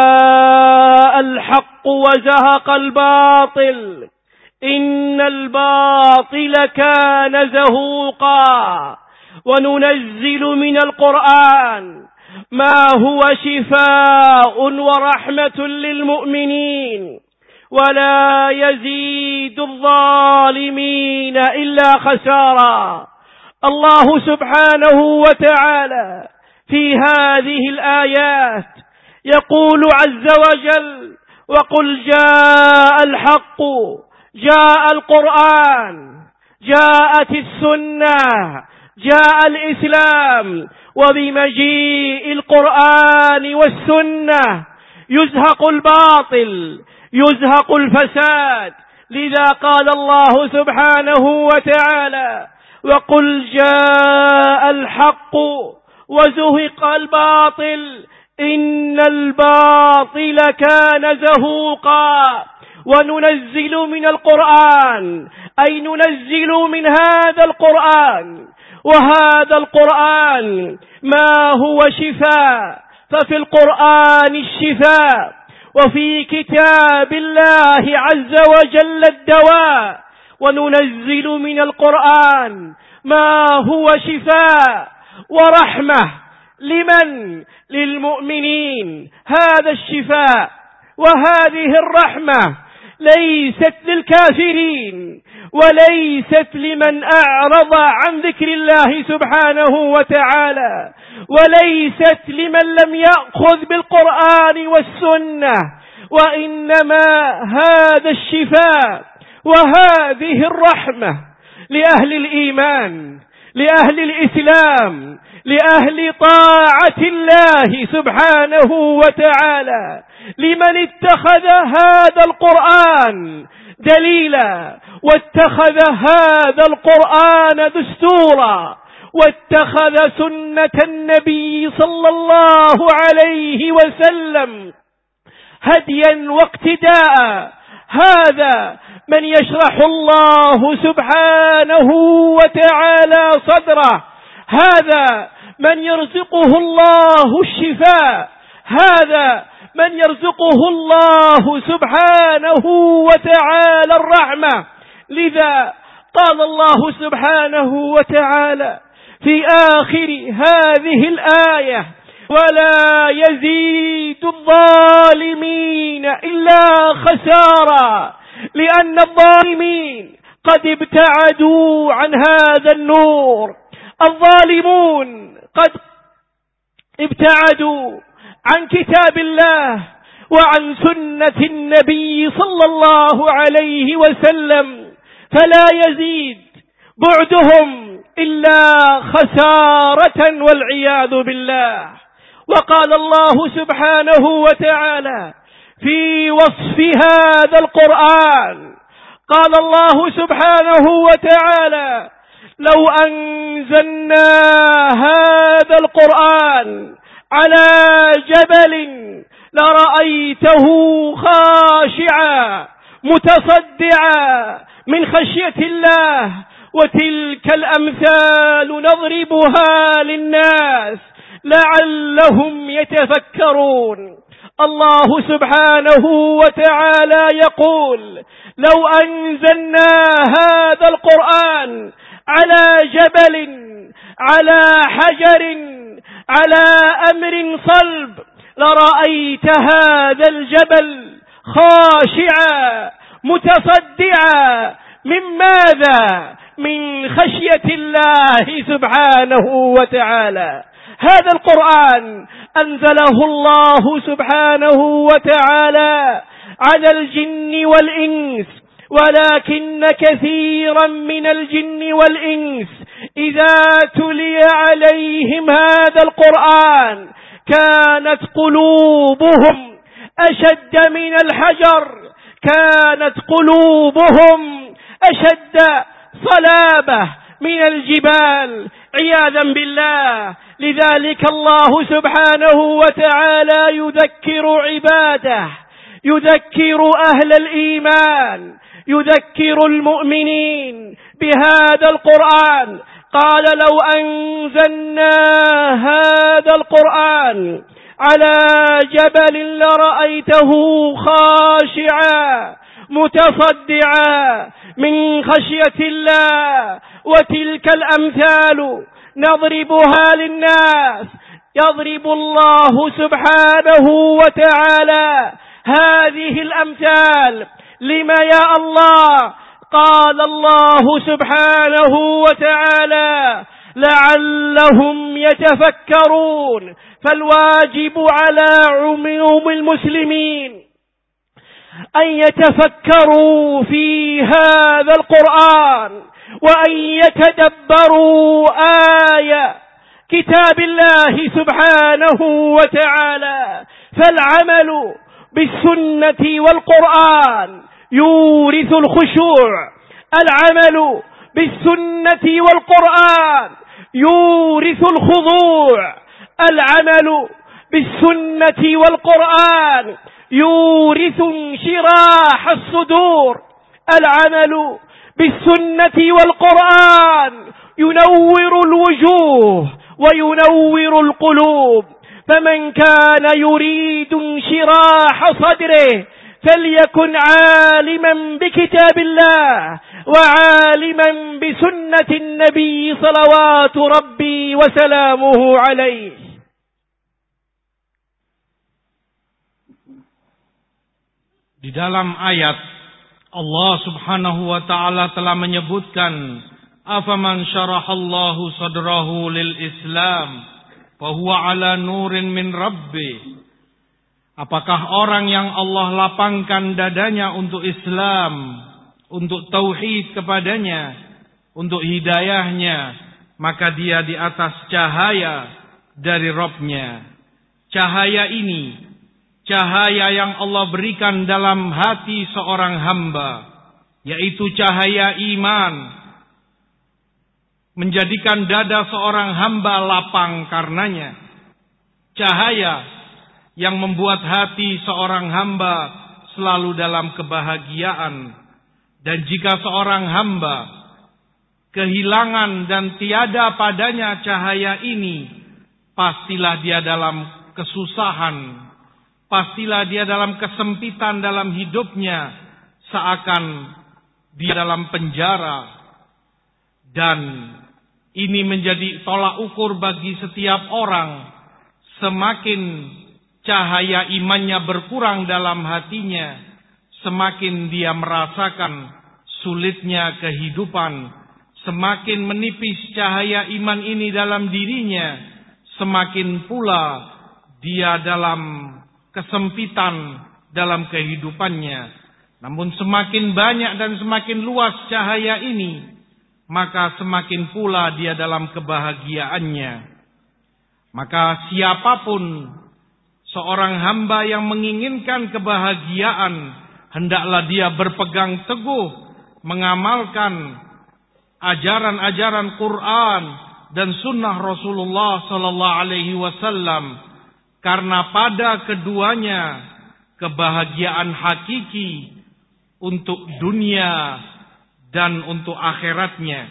جاء الحق وزهق الباطل إن الباطل كان زهوقا. وننزل من القرآن ما هو شفاء ورحمة للمؤمنين ولا يزيد الظالمين إلا خسارا. الله سبحانه وتعالى في هذه الآيات يقول عز وجل: وقل جاء الحق، جاء القرآن، جاءت السنة، جاء الإسلام. وبمجيء القرآن والسنة يزهق الباطل، يزهق الفساد. لذا قال الله سبحانه وتعالى: وقل جاء الحق وزهق الباطل إن الباطل كان زهوقا. وننزل من القرآن، أي ننزل من هذا القرآن، وهذا القرآن ما هو شفاء، ففي القرآن الشفاء، وفي كتاب الله عز وجل الدواء. وننزل من القرآن ما هو شفاء ورحمة لمن؟ للمؤمنين. هذا الشفاء وهذه الرحمة ليست للكافرين وليست لمن أعرض عن ذكر الله سبحانه وتعالى، وليست لمن لم يأخذ بالقرآن والسنة، وإنما هذا الشفاء وهذه الرحمة لأهل الإيمان، لأهل الإسلام، لأهل طاعة الله سبحانه وتعالى، لمن اتخذ هذا القرآن دليلا، واتخذ هذا القرآن دستورا، واتخذ سنة النبي صلى الله عليه وسلم هديا واقتداء. هذا من يشرح الله سبحانه وتعالى صدره، هذا من يرزقه الله الشفاء، هذا من يرزقه الله سبحانه وتعالى الرحمة. لذا قال الله سبحانه وتعالى في آخر هذه الآية: ولا يزيد الظالمين إلا خسارا. لأن الظالمين قد ابتعدوا عن هذا النور، الظالمون قد ابتعدوا عن كتاب الله وعن سنة النبي صلى الله عليه وسلم، فلا يزيد بعدهم إلا خسارة والعياذ بالله. وقال الله سبحانه وتعالى في وصف هذا القرآن، قال الله سبحانه وتعالى: لو أنزلنا هذا القرآن على جبل لرأيته خاشعا متصدعا من خشية الله، وتلك الأمثال نضربها للناس لعلهم يتفكرون. الله سبحانه وتعالى يقول: لو أنزلنا هذا القرآن على جبل، على حجر، على أمر صلب، لرأيت هذا الجبل خاشعا متصدعا من ماذا؟ من خشية الله سبحانه وتعالى. هذا القرآن أنزله الله سبحانه وتعالى على الجن والإنس، ولكن كثيرا من الجن والإنس إذا تلي عليهم هذا القرآن كانت قلوبهم أشد من الحجر، كانت قلوبهم أشد صلابة من الجبال عياذا بالله. لذلك الله سبحانه وتعالى يذكر عباده، يذكر أهل الإيمان، يذكر المؤمنين بهذا القرآن. قال: لو أنزلنا هذا القرآن على جبل لرأيته خاشعا متصدعا من خشية الله، وتلك الأمثال نضربها للناس. يضرب الله سبحانه وتعالى هذه الأمثال لما يا الله؟ قال الله سبحانه وتعالى: لعلهم يتفكرون. فالواجب على عموم المسلمين أن يتفكروا في هذا القرآن، وأن يتدبروا آية كتاب الله سبحانه وتعالى. فالعمل بالسنة والقرآن يورث الخشوع، العمل بالسنة والقرآن يورث الخضوع، العمل بالسنة والقرآن يورث انشراح الصدور، العمل بالسنة والقرآن ينور الوجوه وينور القلوب. فمن كان يريد انشراح صدره فليكن عالما بكتاب الله وعالما بسنة النبي صلوات ربي وسلامه عليه.
Di dalam ayat Allah Subhanahu wa taala telah menyebutkan, afaman syarahallahu sadrahu lil Islam fa huwa ala nurin min rabbi. Apakah orang yang Allah lapangkan dadanya untuk Islam, untuk tauhid kepadanya, untuk hidayahnya, maka dia di atas cahaya dari Rabb-Nya. Cahaya ini, cahaya yang Allah berikan dalam hati seorang hamba, yaitu cahaya iman, menjadikan dada seorang hamba lapang karenanya. Cahaya yang membuat hati seorang hamba selalu dalam kebahagiaan. Dan jika seorang hamba kehilangan dan tiada padanya cahaya ini, pastilah dia dalam kesusahan, pastilah dia dalam kesempitan dalam hidupnya, seakan dia dalam penjara. Dan ini menjadi tolak ukur bagi setiap orang. Semakin cahaya imannya berkurang dalam hatinya, semakin dia merasakan sulitnya kehidupan. Semakin menipis cahaya iman ini dalam dirinya, semakin pula dia dalam kesempitan dalam kehidupannya. Namun semakin banyak dan semakin luas cahaya ini, maka semakin pula dia dalam kebahagiaannya. Maka siapapun seorang hamba yang menginginkan kebahagiaan, hendaklah dia berpegang teguh mengamalkan ajaran-ajaran Quran dan sunnah Rasulullah sallallahu alaihi wasallam, karena pada keduanya kebahagiaan hakiki untuk dunia dan untuk akhiratnya.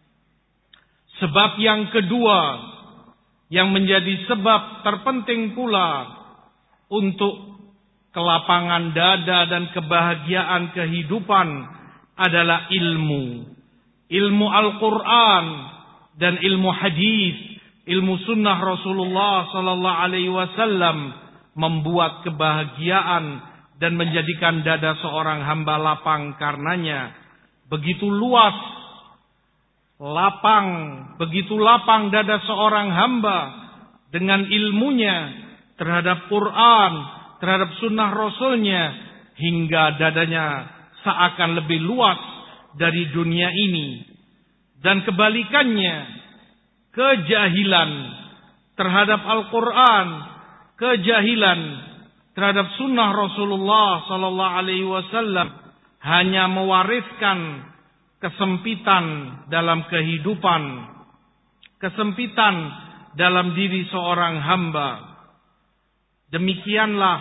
Sebab yang kedua yang menjadi sebab terpenting pula untuk kelapangan dada dan kebahagiaan kehidupan adalah ilmu. Ilmu Al-Quran dan ilmu hadis, ilmu sunnah Rasulullah sallallahu alaihi wasallam membuat kebahagiaan dan menjadikan dada seorang hamba lapang karenanya. Begitu luas, lapang, begitu lapang dada seorang hamba dengan ilmunya terhadap Quran, terhadap sunnah Rasulnya, hingga dadanya seakan lebih luas dari dunia ini. Dan kebalikannya, kejahilan terhadap Al-Quran, kejahilan terhadap sunnah Rasulullah sallallahu alaihi wasallam hanya mewariskan kesempitan dalam kehidupan, kesempitan dalam diri seorang hamba. Demikianlah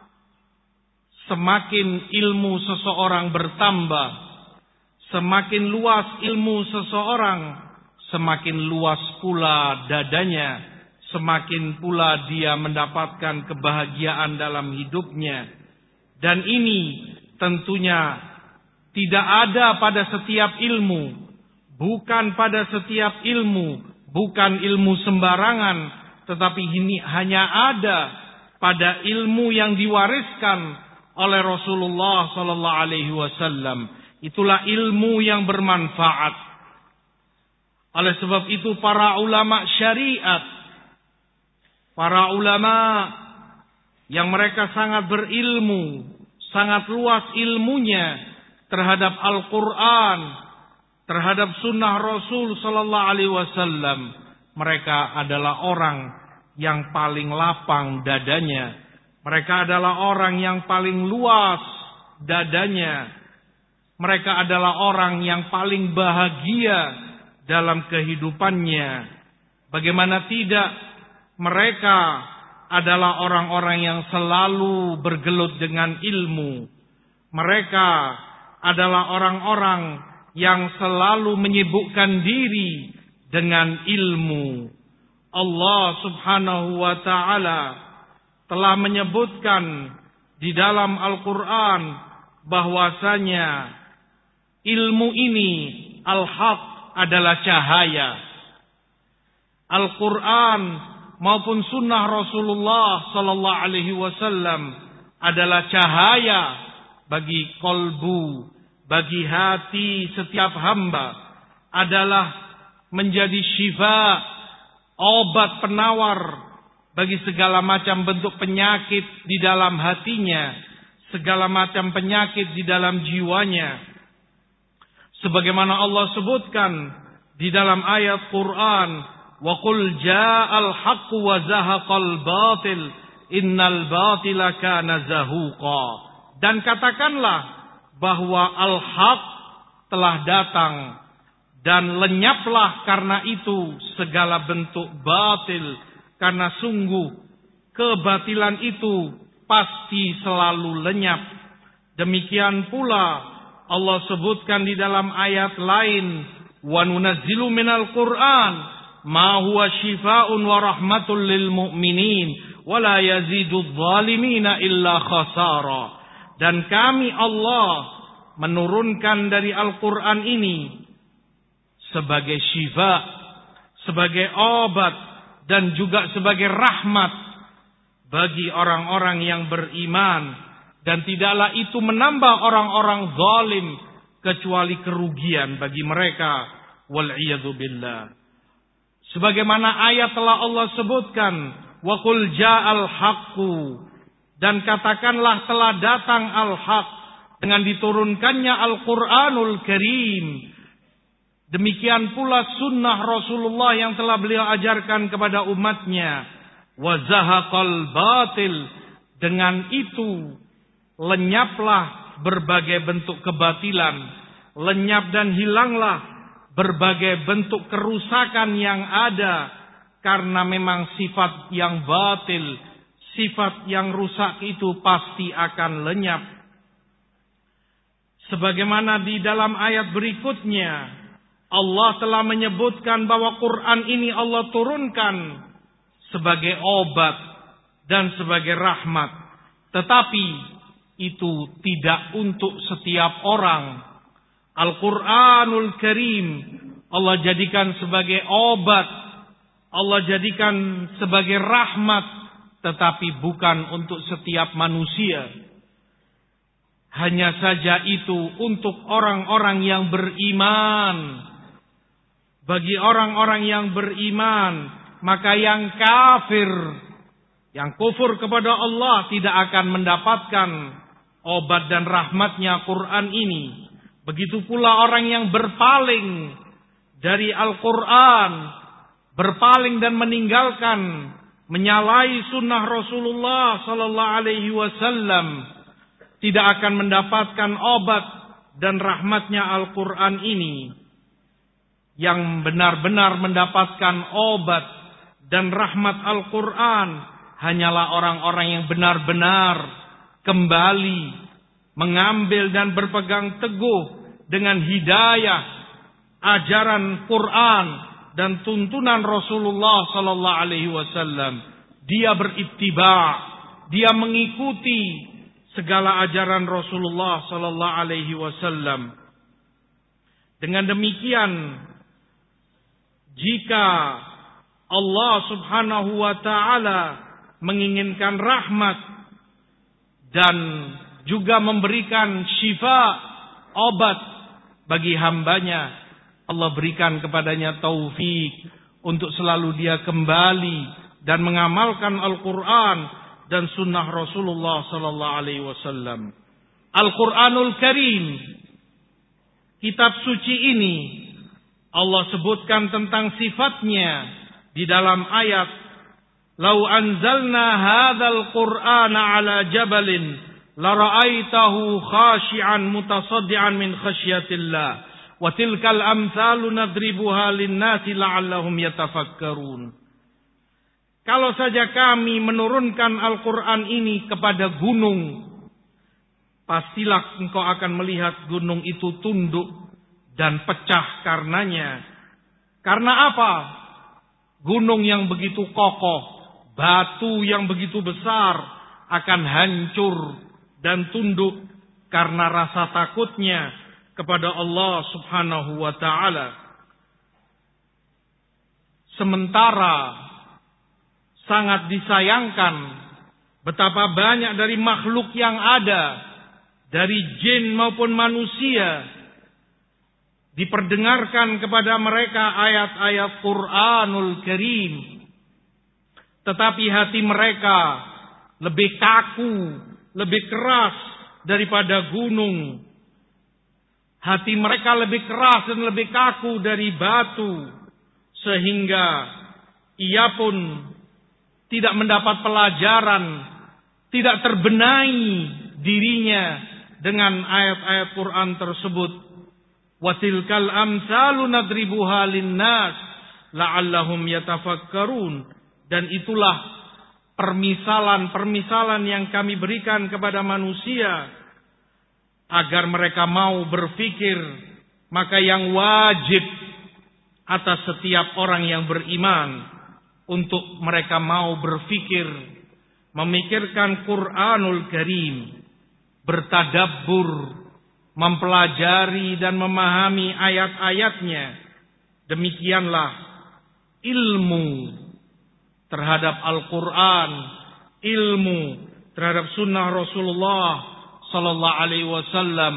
semakin ilmu seseorang bertambah, semakin luas ilmu seseorang, semakin luas pula dadanya, semakin pula dia mendapatkan kebahagiaan dalam hidupnya. Dan ini tentunya tidak ada pada setiap ilmu, bukan pada setiap ilmu, bukan ilmu sembarangan, tetapi ini hanya ada pada ilmu yang diwariskan oleh Rasulullah sallallahu alaihi wasallam. Itulah ilmu yang bermanfaat. Oleh sebab itu para ulama syariat, para ulama yang mereka sangat berilmu, sangat luas ilmunya terhadap Al-Quran, terhadap sunnah Rasul sallallahu alaihi wasallam, mereka adalah orang yang paling lapang dadanya. Mereka adalah orang yang paling luas dadanya. Mereka adalah orang yang paling bahagia dalam kehidupannya. Bagaimana tidak, mereka adalah orang-orang yang selalu bergelut dengan ilmu. Mereka adalah orang-orang yang selalu menyibukkan diri dengan ilmu. Allah subhanahu wa ta'ala telah menyebutkan di dalam Al-Quran bahwasanya ilmu ini al-haq adalah cahaya. Al-Quran maupun sunnah Rasulullah sallallahu alaihi wasallam adalah cahaya bagi kolbu, bagi hati setiap hamba, adalah menjadi syifa, obat penawar bagi segala macam bentuk penyakit di dalam hatinya, segala macam penyakit di dalam jiwanya. Sebagaimana Allah sebutkan di dalam ayat Quran, wa qul ja'al haqqu wa zahaqal batil innal batila kana zahuqa. Dan katakanlah bahwa al-haq telah datang dan lenyaplah karena itu segala bentuk batil, karena sungguh kebatilan itu pasti selalu lenyap. Demikian pula Allah sebutkan di dalam ayat lain, wa nunazzilu minal Qur'an ma huwa shifaa'un wa rahmatul lil mu'minin wa la yazidudz zalimina illa khasara. Dan kami Allah menurunkan dari Al-Quran ini sebagai syifa, sebagai obat, dan juga sebagai rahmat bagi orang-orang yang beriman. Dan tidaklah itu menambah orang-orang zalim kecuali kerugian bagi mereka. Wal'iyadzu billah. Sebagaimana ayat telah Allah sebutkan, wa qul ja'al haqqu, dan katakanlah telah datang al-haq, dengan diturunkannya Al-Qur'anul Karim. Demikian pula sunnah Rasulullah yang telah beliau ajarkan kepada umatnya. Wa zahaqal batil, dengan itu lenyaplah berbagai bentuk kebatilan, lenyap dan hilanglah berbagai bentuk kerusakan yang ada, karena memang sifat yang batil, sifat yang rusak itu pasti akan lenyap. Sebagaimana di dalam ayat berikutnya, Allah telah menyebutkan bahwa Quran ini Allah turunkan sebagai obat dan sebagai rahmat. Tetapi itu tidak untuk setiap orang. Al-Quranul Karim Allah jadikan sebagai obat, Allah jadikan sebagai rahmat, tetapi bukan untuk setiap manusia. Hanya saja itu untuk orang-orang yang beriman. Bagi orang-orang yang beriman, maka yang kafir, yang kufur kepada Allah tidak akan mendapatkan obat dan rahmatnya Quran ini. Begitu pula orang yang berpaling dari Al-Quran, berpaling dan meninggalkan, menyalahi sunnah Rasulullah sallallahu alaihi wasallam, tidak akan mendapatkan obat dan rahmatnya Al-Quran ini. Yang benar-benar mendapatkan obat dan rahmat Al-Quran hanyalah orang-orang yang benar-benar kembali mengambil dan berpegang teguh dengan hidayah ajaran Quran dan tuntunan Rasulullah sallallahu alaihi wasallam. Dia berittiba, dia mengikuti segala ajaran Rasulullah sallallahu alaihi wasallam. Dengan demikian, jika Allah Subhanahu wa taala menginginkan rahmat dan juga memberikan syifa, obat bagi hambanya, Allah berikan kepadanya taufik untuk selalu dia kembali dan mengamalkan Al-Quran dan sunnah Rasulullah sallallahu alaihi wasallam. Al-Quranul Karim, kitab suci ini, Allah sebutkan tentang sifatnya di dalam ayat, "Lau anzalna hadzal Qur'ana 'ala jabalin la ra'aitahu khashi'an mutasaddian min khasyatillah wa tilkal amsalu nadribuha lin-nasi la'allahum yatafakkarun." Kalau saja kami menurunkan Al-Quran ini kepada gunung, pastilah engkau akan melihat gunung itu tunduk dan pecah karenanya. Karena apa? Gunung yang begitu kokoh, batu yang begitu besar akan hancur dan tunduk karena rasa takutnya kepada Allah Subhanahu wa taala. Sementara sangat disayangkan betapa banyak dari makhluk yang ada, dari jin maupun manusia, diperdengarkan kepada mereka ayat-ayat Quranul Karim, tetapi hati mereka lebih kaku, lebih keras daripada gunung. Hati mereka lebih keras dan lebih kaku dari batu, sehingga ia pun tidak mendapat pelajaran, tidak terbenahi dirinya dengan ayat-ayat Quran tersebut. Watilkal amsalu nadribuha linnas la'allahum yatafakkarun. Dan itulah permisalan-permisalan yang kami berikan kepada manusia agar mereka mau berfikir. Maka yang wajib atas setiap orang yang beriman untuk mereka mau berfikir, memikirkan Quranul Karim, bertadabbur, mempelajari dan memahami ayat-ayatnya. Demikianlah ilmu terhadap Al-Quran, ilmu terhadap sunnah Rasulullah sallallahu alaihi wasallam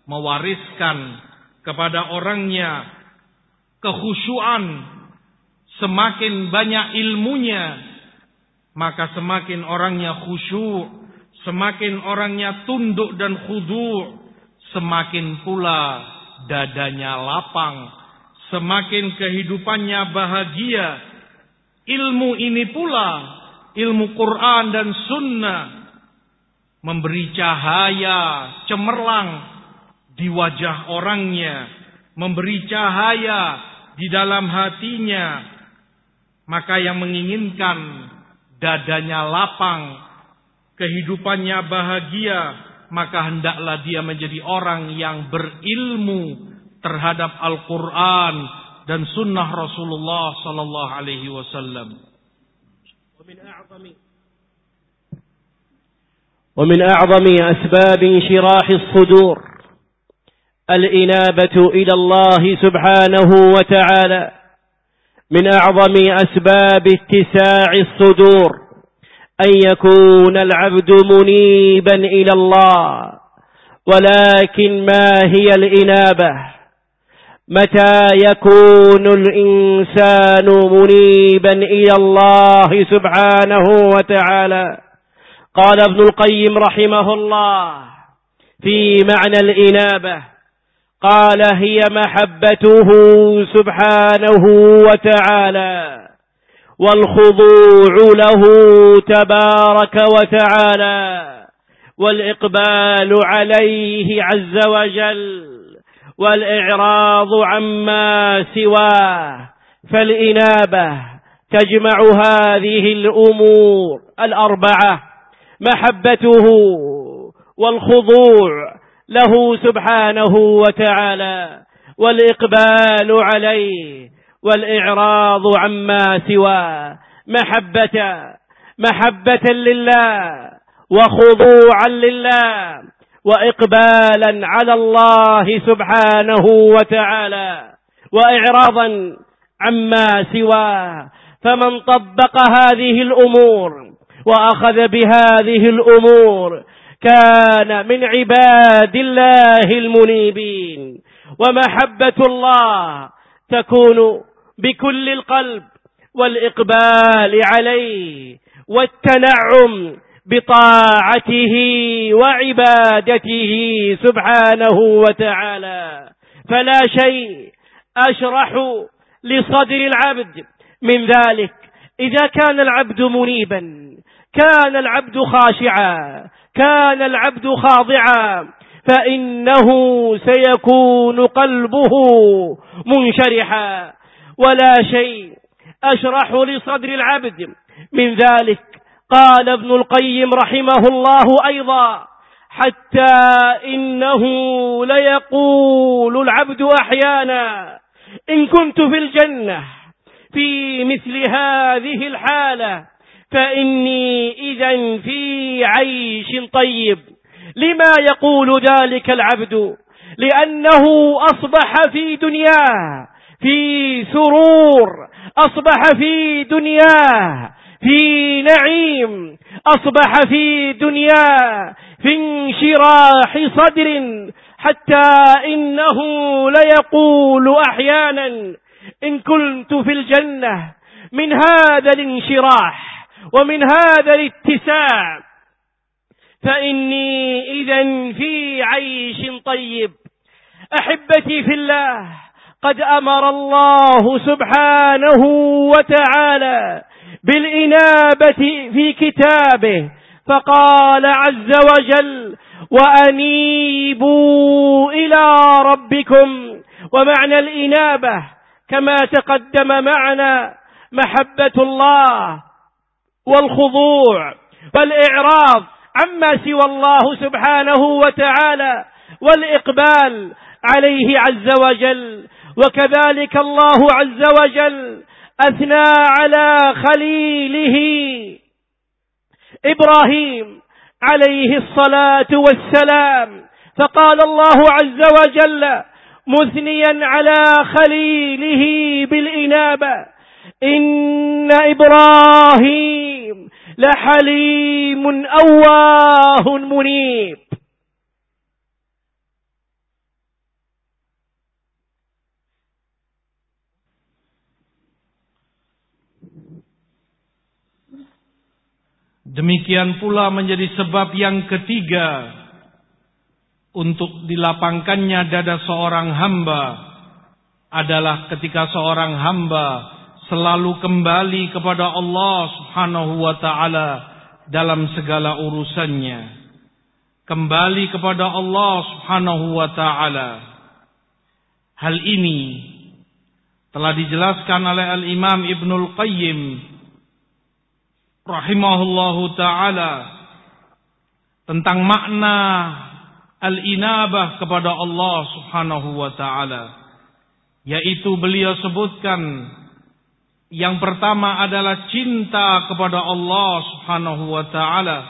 mewariskan kepada orangnya kekhusyuan, semakin banyak ilmunya, maka semakin orangnya khusyuk, semakin orangnya tunduk dan khudu', semakin pula dadanya lapang, semakin kehidupannya bahagia. Ilmu ini pula, ilmu Quran dan Sunnah, memberi cahaya cemerlang di wajah orangnya, memberi cahaya di dalam hatinya. Maka yang menginginkan dadanya lapang, kehidupannya bahagia, maka hendaklah dia menjadi orang yang berilmu terhadap Al-Quran dan Sunnah Rasulullah Sallallahu Alaihi Wasallam.
ومن أعظم أسباب انشراح الصدور الإنابة إلى الله سبحانه وتعالى. من أعظم أسباب اتساع الصدور أن يكون العبد منيبا إلى الله. ولكن ما هي الإنابة؟ متى يكون الإنسان منيبا إلى الله سبحانه وتعالى؟ قال ابن القيم رحمه الله في معنى الإنابة، قال هي محبته سبحانه وتعالى والخضوع له تبارك وتعالى والإقبال عليه عز وجل والإعراض عما سواه. فالإنابة تجمع هذه الأمور الأربعة: محبته والخضوع له سبحانه وتعالى والإقبال عليه والإعراض عما سواه. محبة محبة لله وخضوعا لله وإقبالا على الله سبحانه وتعالى وإعراضا عما سواه. فمن طبق هذه الأمور وأخذ بهذه الأمور كان من عباد الله المنيبين. ومحبة الله تكون بكل القلب والإقبال عليه والتنعم بطاعته وعبادته سبحانه وتعالى. فلا شيء أشرح لصدر العبد من ذلك. إذا كان العبد منيبا، كان العبد خاشعا، كان العبد خاضعا، فإنه سيكون قلبه منشرحا. ولا شيء أشرح لصدر العبد من ذلك. قال ابن القيم رحمه الله أيضا: حتى إنه ليقول العبد أحيانا: إن كنت في الجنة في مثل هذه الحالة فإني إذن في عيش طيب. لما يقول ذلك العبد؟ لأنه أصبح في دنياه في سرور، أصبح في دنياه في نعيم، أصبح في دنياه في انشراح صدر، حتى إنه ليقول أحيانا: إن كنت في الجنة من هذا الانشراح ومن هذا الاتساع فإني إذن في عيش طيب. أحبتي في الله، قد أمر الله سبحانه وتعالى بالإنابة في كتابه، فقال عز وجل: وأنيبوا إلى ربكم. ومعنى الإنابة كما تقدم معنا محبة الله والخضوع والإعراض عما سوى الله سبحانه وتعالى والإقبال عليه عز وجل. وكذلك الله عز وجل أثنى على خليله إبراهيم عليه الصلاة والسلام، فقال الله عز وجل مثنيا على خليله بالإنابة: إن إبراهيم لحليم أواه منيب.
Demikian pula menjadi sebab yang ketiga untuk dilapangkannya dada seorang hamba adalah ketika seorang hamba selalu kembali kepada Allah Subhanahu wa ta'ala dalam segala urusannya. Kembali kepada Allah Subhanahu wa ta'ala. Hal ini telah dijelaskan oleh Al-Imam Ibnul Qayyim rahimahullahu ta'ala tentang makna al-inabah kepada Allah Subhanahu wa ta'ala, yaitu beliau sebutkan yang pertama adalah cinta kepada Allah Subhanahu wa ta'ala,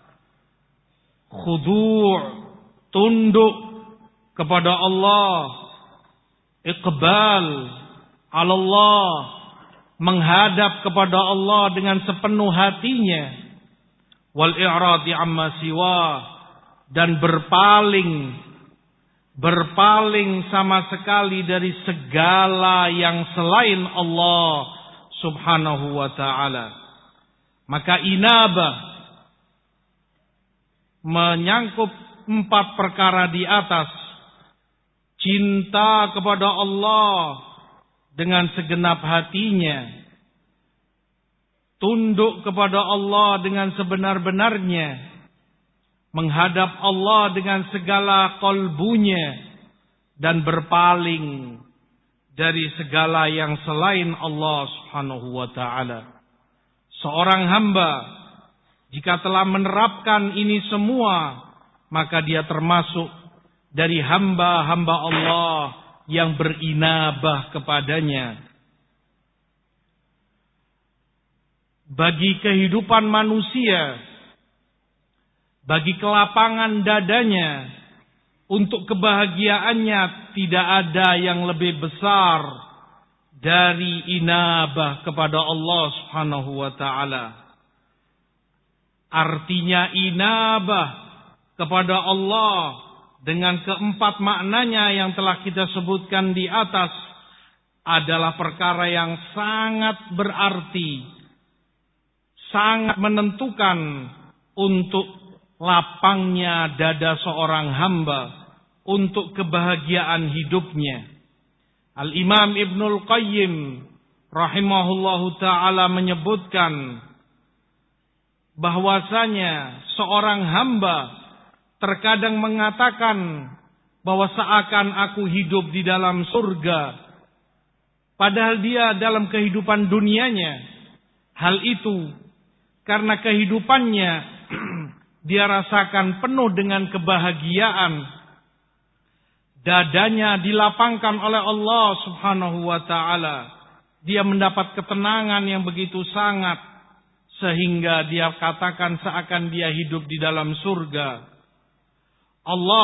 khudu', tunduk kepada Allah, iqbal ala Allah, menghadap kepada Allah dengan sepenuh hatinya, wal i'radi amma siwa, dan berpaling berpaling sama sekali dari segala yang selain Allah Subhanahu wa ta'ala. Maka inabah menyangkup empat perkara di atas: cinta kepada Allah dengan segenap hatinya, tunduk kepada Allah dengan sebenar-benarnya, menghadap Allah dengan segala qalbunya, dan berpaling dari segala yang selain Allah Subhanahu wa ta'ala. Seorang hamba jika telah menerapkan ini semua, maka dia termasuk dari hamba-hamba Allah yang berinabah kepadanya. Bagi kehidupan manusia, bagi kelapangan dadanya, untuk kebahagiaannya, tidak ada yang lebih besar dari inabah kepada Allah Subhanahu wa ta'ala. Artinya inabah kepada Allah dengan keempat maknanya yang telah kita sebutkan di atas adalah perkara yang sangat berarti, sangat menentukan untuk lapangnya dada seorang hamba, untuk kebahagiaan hidupnya. Al-Imam Ibnul Qayyim rahimahullahu ta'ala menyebutkan bahwasanya seorang hamba terkadang mengatakan bahwa seakan aku hidup di dalam surga, padahal dia dalam kehidupan dunianya. Hal itu karena kehidupannya dia rasakan penuh dengan kebahagiaan. Dadanya dilapangkan oleh Allah Subhanahu wa ta'ala. Dia mendapat ketenangan yang begitu sangat, sehingga dia katakan seakan dia hidup di dalam surga. Allah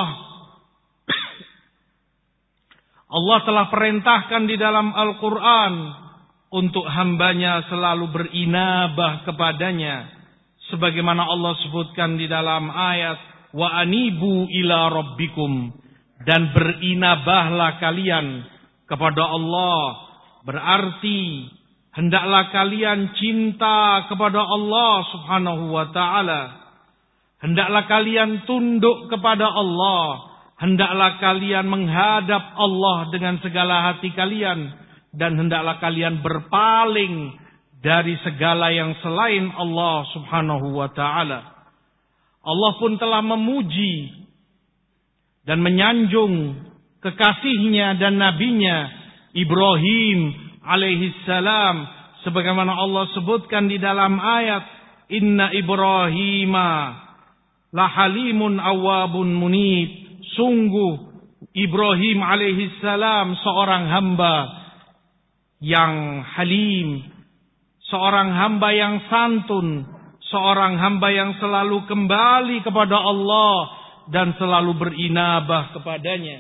Allah telah perintahkan di dalam Al-Quran untuk hambanya selalu berinabah kepadanya, sebagaimana Allah sebutkan di dalam ayat wa anibu ila rabbikum, dan berinabahlah kalian kepada Allah. Berarti hendaklah kalian cinta kepada Allah Subhanahu wa ta'ala. Hendaklah kalian tunduk kepada Allah. Hendaklah kalian menghadap Allah dengan segala hati kalian. Dan hendaklah kalian berpaling dari segala yang selain Allah Subhanahu wa ta'ala. Allah pun telah memuji dan menyanjung kekasihnya dan nabinya Ibrahim alaihi salam, sebagaimana Allah sebutkan di dalam ayat inna Ibrahima lahalimun awwabun munib. Sungguh Ibrahim alaihi salam seorang hamba yang halim, seorang hamba yang santun, seorang hamba yang selalu kembali kepada Allah dan selalu berinabah kepadanya.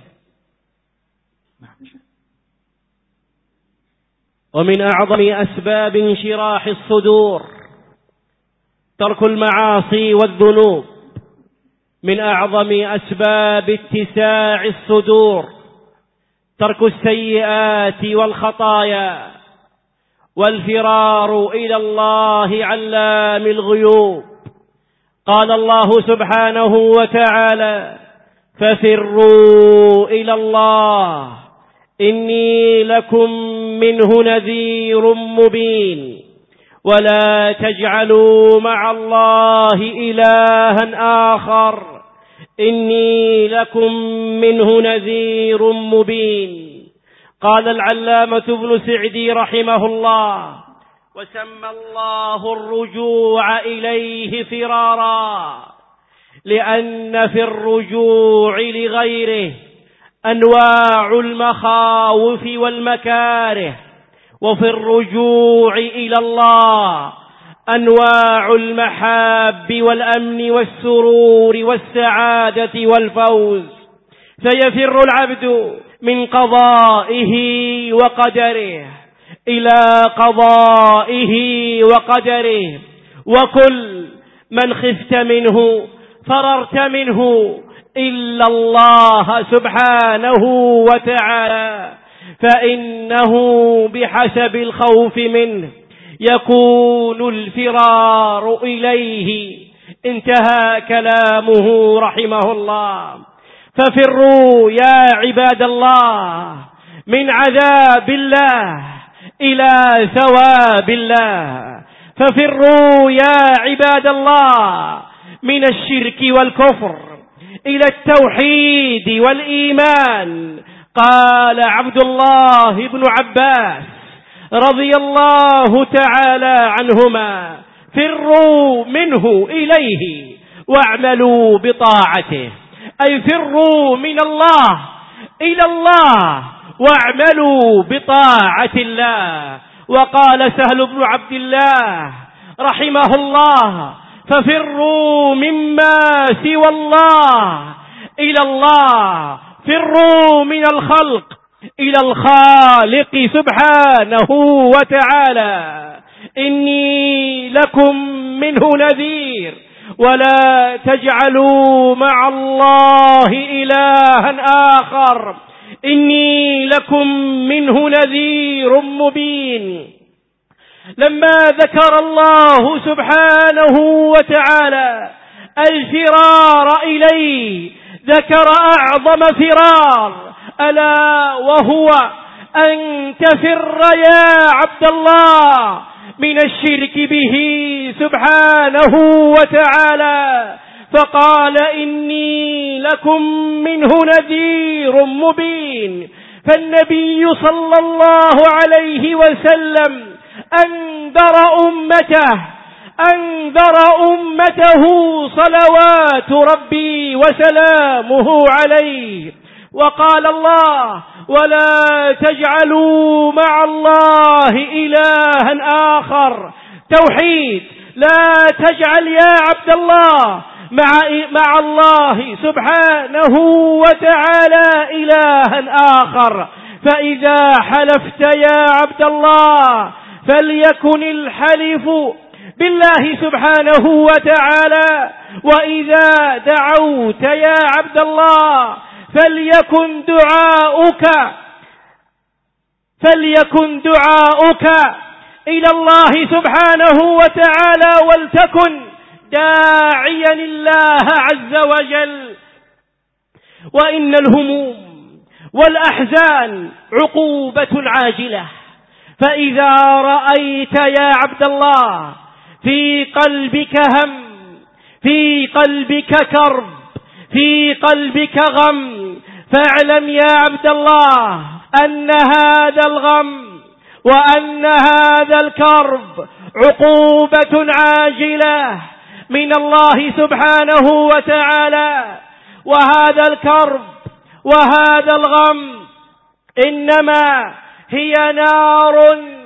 ومن أعظم أسباب انشراح الصدور ترك المعاصي والذنوب. من أعظم أسباب اتساع الصدور ترك السيئات والخطايا والفرار إلى الله علام الغيوب قال الله سبحانه وتعالى: ففروا إلى الله إني لكم منه نذير مبين ولا تجعلوا مع الله إلها آخر إني لكم منه نذير مبين. قال العلامة ابن سعدي رحمه الله: وسمى الله الرجوع إليه فرارا، لأن في الرجوع لغيره أنواع المخاوف والمكاره، وفي الرجوع إلى الله أنواع المحاب والأمن والسرور والسعادة والفوز. فيفر العبد من قضائه وقدره إلى قضائه وقدره، وكل من خفت منه فررت منه إلا الله سبحانه وتعالى، فإنه بحسب الخوف منه يكون الفرار إليه. انتهى كلامه رحمه الله. ففروا يا عباد الله من عذاب الله إلى ثواب الله، ففروا يا عباد الله من الشرك والكفر إلى التوحيد والإيمان. قال عبد الله بن عباس رضي الله تعالى عنهما: فروا منه إليه واعملوا بطاعته، أي فروا من الله إلى الله واعملوا بطاعة الله. وقال سهل بن عبد الله رحمه الله: ففروا مما سوى الله إلى الله، فروا من الخلق إلى الخالق سبحانه وتعالى. إني لكم منه نذير ولا تجعلوا مع الله إلها آخر إني لكم منه نذير مبين. لما ذكر الله سبحانه وتعالى الفرار إليه ذكر أعظم فرار، ألا وهو أن تفر يا عبد الله من الشرك به سبحانه وتعالى، فقال: إني لكم منه نذير مبين. فالنبي صلى الله عليه وسلم أنذر أمته أنذر أمته صلوات ربي وسلامه عليه، وقال الله: ولا تجعلوا مع الله إلها آخر. توحيد، لا تجعل يا عبد الله مع, مع الله سبحانه وتعالى إلها آخر. فإذا حلفت يا عبد الله فليكن الحلف بالله سبحانه وتعالى، وإذا دعوت يا عبد الله فليكن دعاؤك فليكن دعاؤك إلى الله سبحانه وتعالى، ولتكن داعيا الله عز وجل. وإن الهموم والأحزان عقوبة عاجلة، فإذا رأيت يا عبد الله في قلبك هم، في قلبك كرب، في قلبك غم، فاعلم يا عبد الله أن هذا الغم وأن هذا الكرب عقوبة عاجلة من الله سبحانه وتعالى. وهذا الكرب وهذا الغم إنما هي نار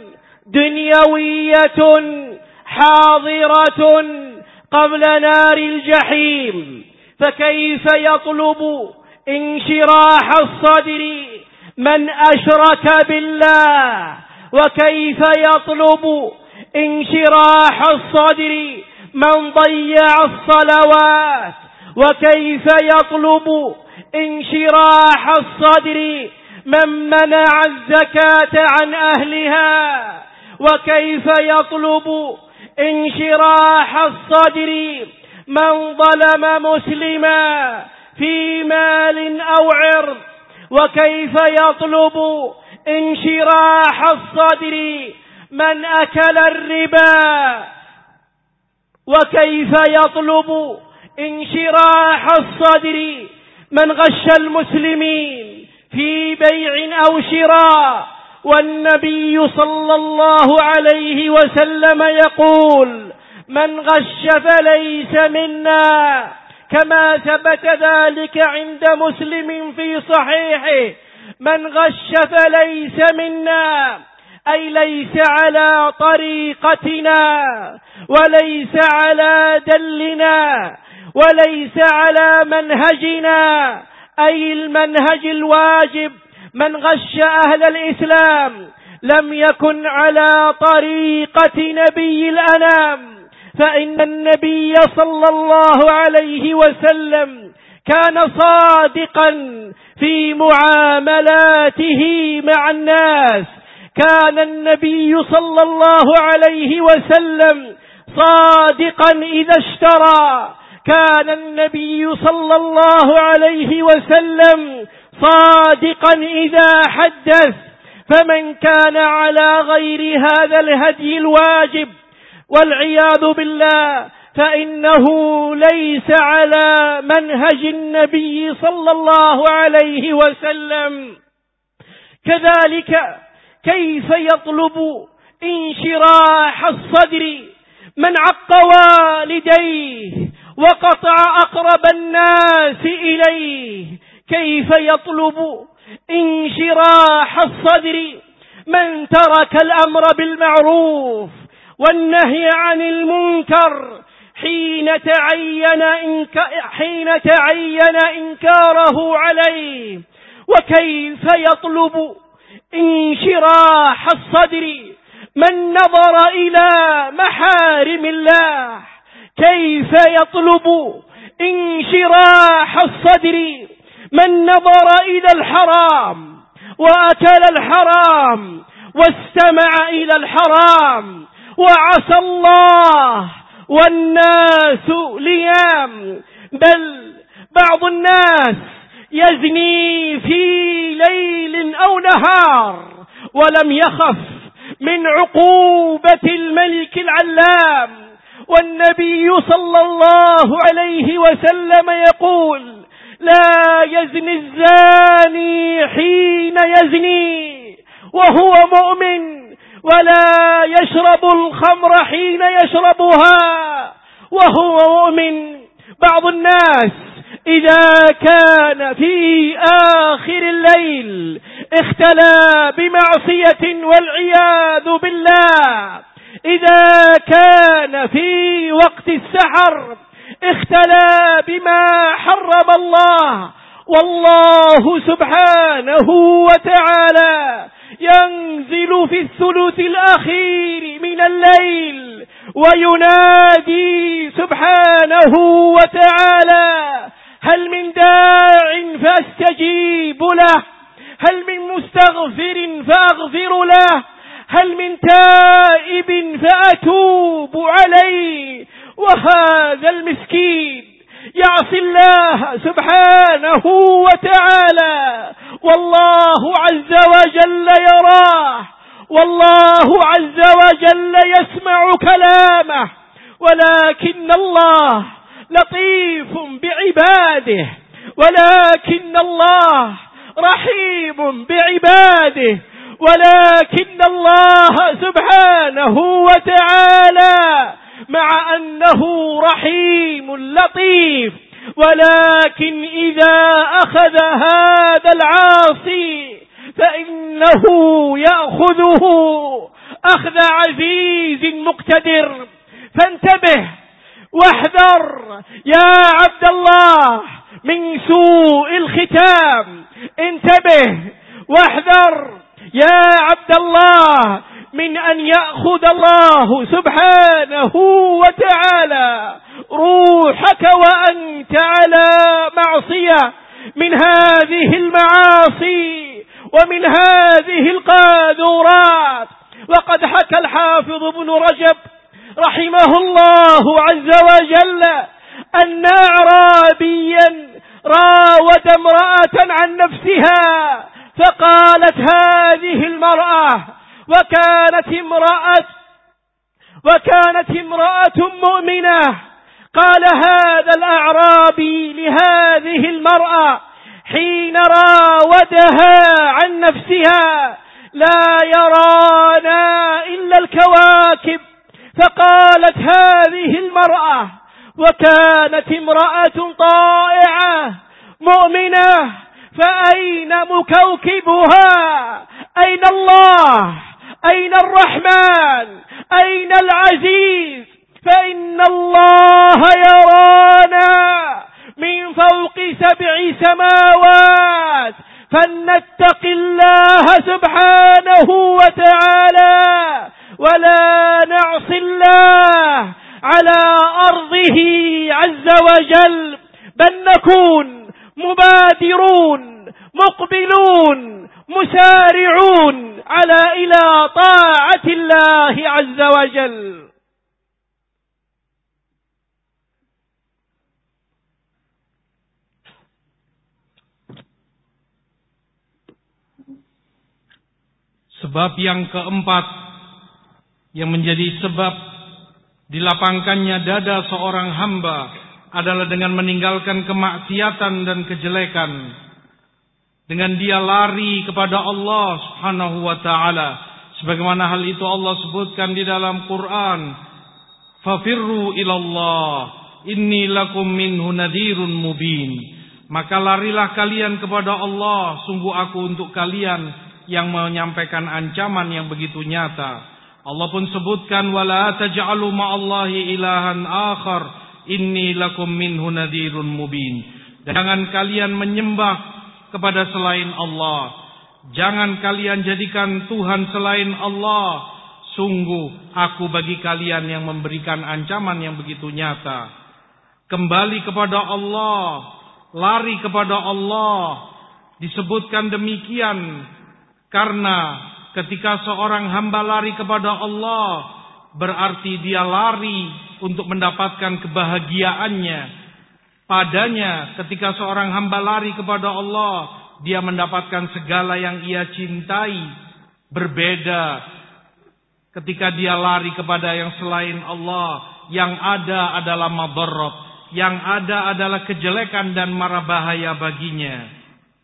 دنيوية حاضرة قبل نار الجحيم، فكيف يطلب انشراح الصدر من أشرك بالله، وكيف يطلب انشراح الصدر من ضيع الصلوات، وكيف يطلب انشراح الصدر من منع الزكاة عن أهلها، وكيف يطلب انشراح الصدر من ظلم مسلما في مال أو عرض، وكيف يطلب انشراح الصدر من أكل الربا، وكيف يطلب انشراح الصدر من غش المسلمين في بيع أو شراء. والنبي صلى الله عليه وسلم يقول: من غش فليس منا، كما ثبت ذلك عند مسلم في صحيحه: من غش فليس منا، أي ليس على طريقتنا وليس على دلنا وليس على منهجنا، أي المنهج الواجب. من غش أهل الإسلام لم يكن على طريقة نبي الأنام، فإن النبي صلى الله عليه وسلم كان صادقا في معاملاته مع الناس. كان النبي صلى الله عليه وسلم صادقا إذا اشترى، كان النبي صلى الله عليه وسلم صادقا إذا حدث. فمن كان على غير هذا الهدي الواجب والعياذ بالله فإنه ليس على منهج النبي صلى الله عليه وسلم. كذلك كيف يطلب انشراح الصدر من عق والديه وقطع أقرب الناس إليه؟ كيف يطلب انشراح الصدر من ترك الأمر بالمعروف والنهي عن المنكر حين تعين إنك حين تعين إنكاره عليه؟ وكيف يطلب انشراح الصدر من نظر إلى محارم الله؟ كيف يطلب انشراح الصدر من نظر إلى الحرام وأكل الحرام واستمع إلى الحرام وعصى الله والناس ليام؟ بل بعض الناس يزني في ليل أو نهار ولم يخف من عقوبة الملك العلام. والنبي صلى الله عليه وسلم يقول: لا يزني الزاني حين يزني وهو مؤمن، ولا يشرب الخمر حين يشربها وهو مؤمن. بعض الناس إذا كان في آخر الليل اختلى بمعصية والعياذ بالله، إذا كان في وقت السحر اختلى بما حرم الله، والله سبحانه وتعالى ينزل في الثلث الأخير من الليل وينادي سبحانه وتعالى: هل من داع فاستجيب له، هل من مستغفر فأغفر له، هل من تائب فأتوب عليه. وهذا المسكين يعصي الله سبحانه وتعالى والله عز وجل يراه، والله عز وجل يسمع كلامه، ولكن الله لطيف بعباده، ولكن الله رحيم بعباده، ولكن الله سبحانه وتعالى مع أنه رحيم لطيف، ولكن إذا أخذ هذا العاصي فإنه يأخذه أخذ عزيز مقتدر. فانتبه واحذر يا عبد الله من سوء الختام، انتبه واحذر يا عبد الله من أن يأخذ الله سبحانه وتعالى روحك وأنت على معصية من هذه المعاصي ومن هذه القاذورات. وقد حكى الحافظ ابن رجب رحمه الله عز وجل أن أعرابيا راود امرأة عن نفسها فقالت هذه المرأة وكانت امرأة وكانت امرأة مؤمنة قال هذا الأعرابي لهذه المرأة حين راودها عن نفسها لا يرانا إلا الكواكب فقالت هذه المرأة وكانت امرأة طائعة مؤمنة فأين مكوكبها أين الله أين الرحمن أين العزيز فإن الله يرانا من فوق سبع سماوات فلنتق الله سبحانه وتعالى ولا نعصي الله على أرضه عز وجل بل نكون مبادرون مقبلون مسارعون على إلى طاعة الله عز وجل.
Sebab yang keempat yang menjadi sebab dilapangkannya dada seorang hamba adalah dengan meninggalkan kemaksiatan dan kejelekan, dengan dia lari kepada Allah Subhanahu wa taala, sebagaimana hal itu Allah sebutkan di dalam Quran, fafirru ilallah inni lakum minhu nadhirun mubin. Maka larilah kalian kepada Allah, sungguh aku untuk kalian yang menyampaikan ancaman yang begitu nyata. Allah pun sebutkan wala taj'alu ma'allahi ilahan akhar inni lakum minhu nadhirun mubin. Dan jangan kalian menyembah kepada selain Allah. Jangan kalian jadikan Tuhan selain Allah. Sungguh aku bagi kalian yang memberikan ancaman yang begitu nyata. Kembali kepada Allah, lari kepada Allah. Disebutkan demikian karena ketika seorang hamba lari kepada Allah, berarti dia lari untuk mendapatkan kebahagiaannya. Padanya ketika seorang hamba lari kepada Allah, dia mendapatkan segala yang ia cintai. Berbeda ketika dia lari kepada yang selain Allah, yang ada adalah madarat, yang ada adalah kejelekan dan mara bahaya baginya.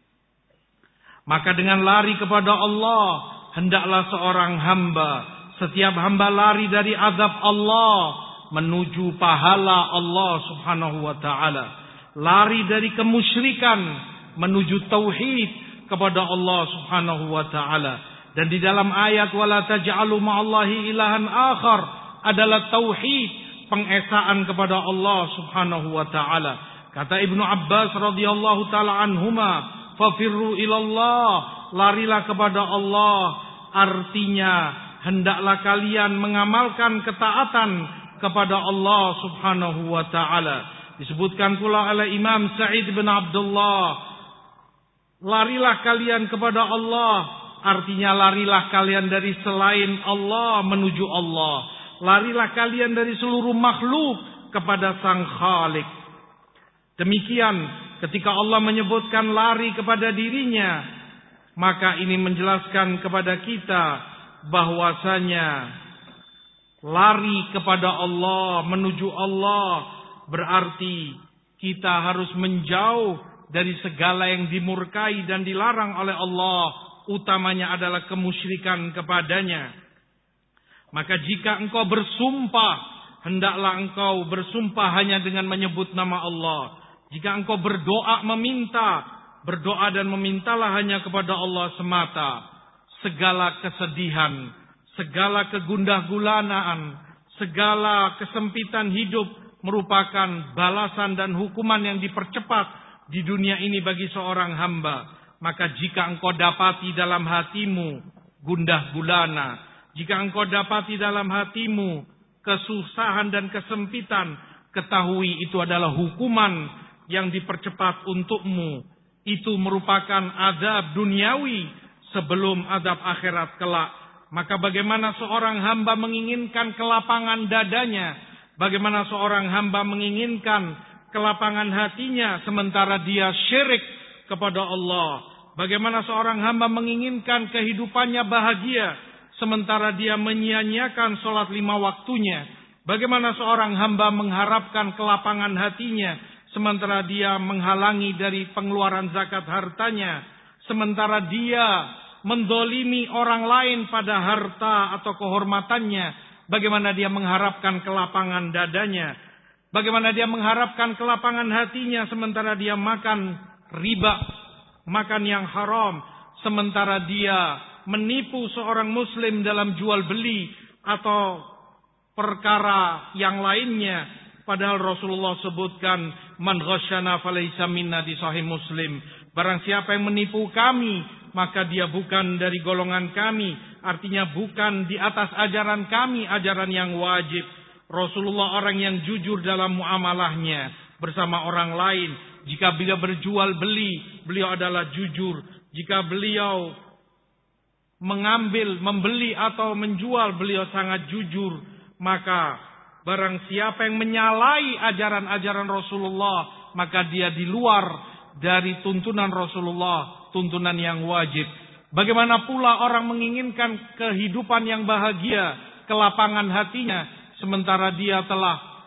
Maka dengan lari kepada Allah, hendaklah seorang hamba, setiap hamba lari dari azab Allah menuju pahala Allah Subhanahu wa taala. Lari dari kemusyrikan menuju tauhid kepada Allah Subhanahu wa taala. Dan di dalam ayat wala taj'alu ma'allahi ilahan akhar adalah tauhid, pengesaan kepada Allah Subhanahu wa taala. Kata Ibnu Abbas radhiyallahu taala anhuma, fafirru ilallah, larilah kepada Allah, artinya hendaklah kalian mengamalkan ketaatan kepada Allah Subhanahu wa taala. Disebutkan pula oleh Imam Sa'id bin Abdullah, larilah kalian kepada Allah, artinya larilah kalian dari selain Allah menuju Allah. Larilah kalian dari seluruh makhluk kepada Sang Khalik. Demikian ketika Allah menyebutkan lari kepada dirinya, maka ini menjelaskan kepada kita bahwasanya lari kepada Allah, menuju Allah, berarti kita harus menjauh dari segala yang dimurkai dan dilarang oleh Allah, utamanya adalah kemusyrikan kepadanya. Maka jika engkau bersumpah, hendaklah engkau bersumpah hanya dengan menyebut nama Allah. Jika engkau berdoa meminta, berdoa dan memintalah hanya kepada Allah semata. Segala kesedihan, segala kegundah gulanaan, segala kesempitan hidup merupakan balasan dan hukuman yang dipercepat di dunia ini bagi seorang hamba. Maka jika engkau dapati dalam hatimu gundah gulana, jika engkau dapati dalam hatimu kesusahan dan kesempitan, ketahui itu adalah hukuman yang dipercepat untukmu. Itu merupakan azab duniawi sebelum azab akhirat kelak. Maka bagaimana seorang hamba menginginkan kelapangan dadanya, bagaimana seorang hamba menginginkan kelapangan hatinya sementara dia syirik kepada Allah. Bagaimana seorang hamba menginginkan kehidupannya bahagia sementara dia menyia-nyiakan sholat lima waktunya. Bagaimana seorang hamba mengharapkan kelapangan hatinya sementara dia menghalangi dari pengeluaran zakat hartanya, sementara dia mendolimi orang lain pada harta atau kehormatannya. Bagaimana dia mengharapkan kelapangan dadanya, bagaimana dia mengharapkan kelapangan hatinya sementara dia makan riba, makan yang haram, sementara dia menipu seorang muslim dalam jual beli atau perkara yang lainnya. Padahal Rasulullah sebutkan, man ghasyana falaysa minna di Sahih Muslim. Barang siapa yang menipu kami, maka dia bukan dari golongan kami. Artinya bukan di atas ajaran kami, ajaran yang wajib. Rasulullah orang yang jujur dalam muamalahnya bersama orang lain. Jika beliau berjual beli, beliau adalah jujur. Jika beliau mengambil, membeli atau menjual, beliau sangat jujur. Maka barang siapa yang menyalahi ajaran-ajaran Rasulullah, maka dia di luar dari tuntunan Rasulullah, tuntunan yang wajib. Bagaimana pula orang menginginkan kehidupan yang bahagia, kelapangan hatinya, sementara dia telah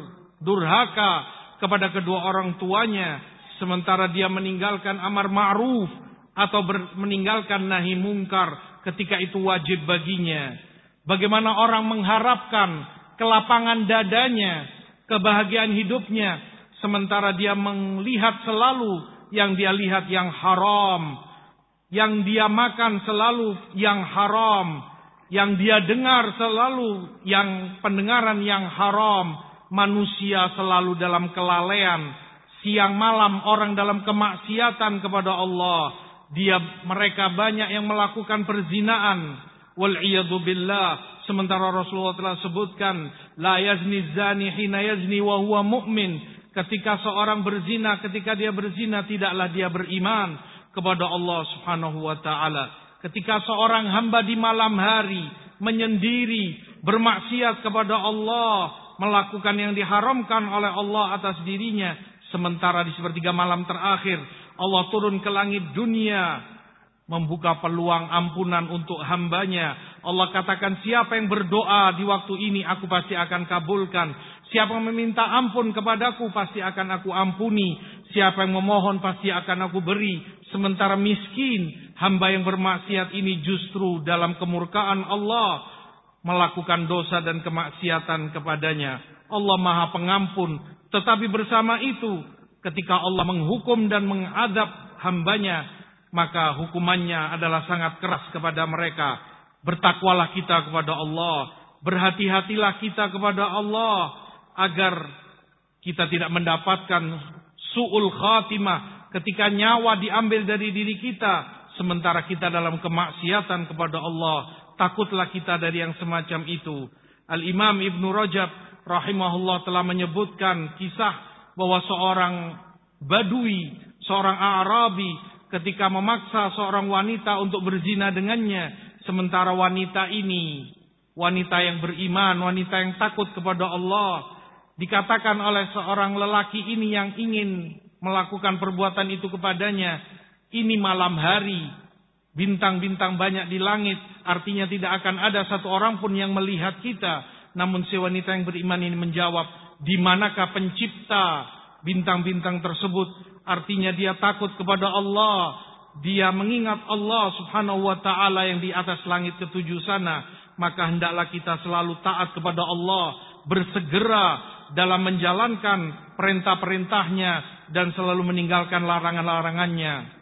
berdurhaka kepada kedua orang tuanya, sementara dia meninggalkan amar ma'ruf atau ber, meninggalkan nahi mungkar ketika itu wajib baginya. Bagaimana orang mengharapkan kelapangan dadanya, kebahagiaan hidupnya, sementara dia melihat selalu yang dia lihat yang haram, yang dia makan selalu yang haram, yang dia dengar selalu yang pendengaran yang haram. Manusia selalu dalam kelalaian, siang malam orang dalam kemaksiatan kepada Allah. Dia mereka banyak yang melakukan perzinaan, wal iyadu billah. Sementara Rasulullah telah sebutkan, la yazni zani hina yazni wa huwa mu'min. Ketika seorang berzina, ketika dia berzina tidaklah dia beriman kepada Allah Subhanahu wa taala. Ketika seorang hamba di malam hari menyendiri, bermaksiat kepada Allah, melakukan yang diharamkan oleh Allah atas dirinya, sementara di sepertiga malam terakhir Allah turun ke langit dunia, membuka peluang ampunan untuk hambanya. Allah katakan, siapa yang berdoa di waktu ini, aku pasti akan kabulkan. Siapa yang meminta ampun kepadaku, pasti akan aku ampuni. Siapa yang memohon, pasti akan aku beri. Sementara miskin, hamba yang bermaksiat ini justru dalam kemurkaan Allah, melakukan dosa dan kemaksiatan kepadanya. Allah Maha Pengampun. Tetapi bersama itu, ketika Allah menghukum dan mengadab hambanya, maka hukumannya adalah sangat keras kepada mereka. Bertakwalah kita kepada Allah, berhati-hatilah kita kepada Allah, agar kita tidak mendapatkan su'ul khatimah ketika nyawa diambil dari diri kita, sementara kita dalam kemaksiatan kepada Allah. Takutlah kita dari yang semacam itu. Al-Imam Ibn Rajab rahimahullah telah menyebutkan kisah bahwa seorang Badui, seorang Arabi, ketika memaksa seorang wanita untuk berzina dengannya, sementara wanita ini wanita yang beriman, wanita yang takut kepada Allah, dikatakan oleh seorang lelaki ini yang ingin melakukan perbuatan itu kepadanya, ini malam hari, bintang-bintang banyak di langit, artinya tidak akan ada satu orang pun yang melihat kita. Namun si wanita yang beriman ini menjawab, di manakah pencipta bintang-bintang tersebut? Artinya dia takut kepada Allah, dia mengingat Allah Subhanahu wa ta'ala yang di atas langit ketujuh sana. Maka hendaklah kita selalu taat kepada Allah, bersegera dalam menjalankan perintah-perintahnya dan selalu meninggalkan larangan-larangannya.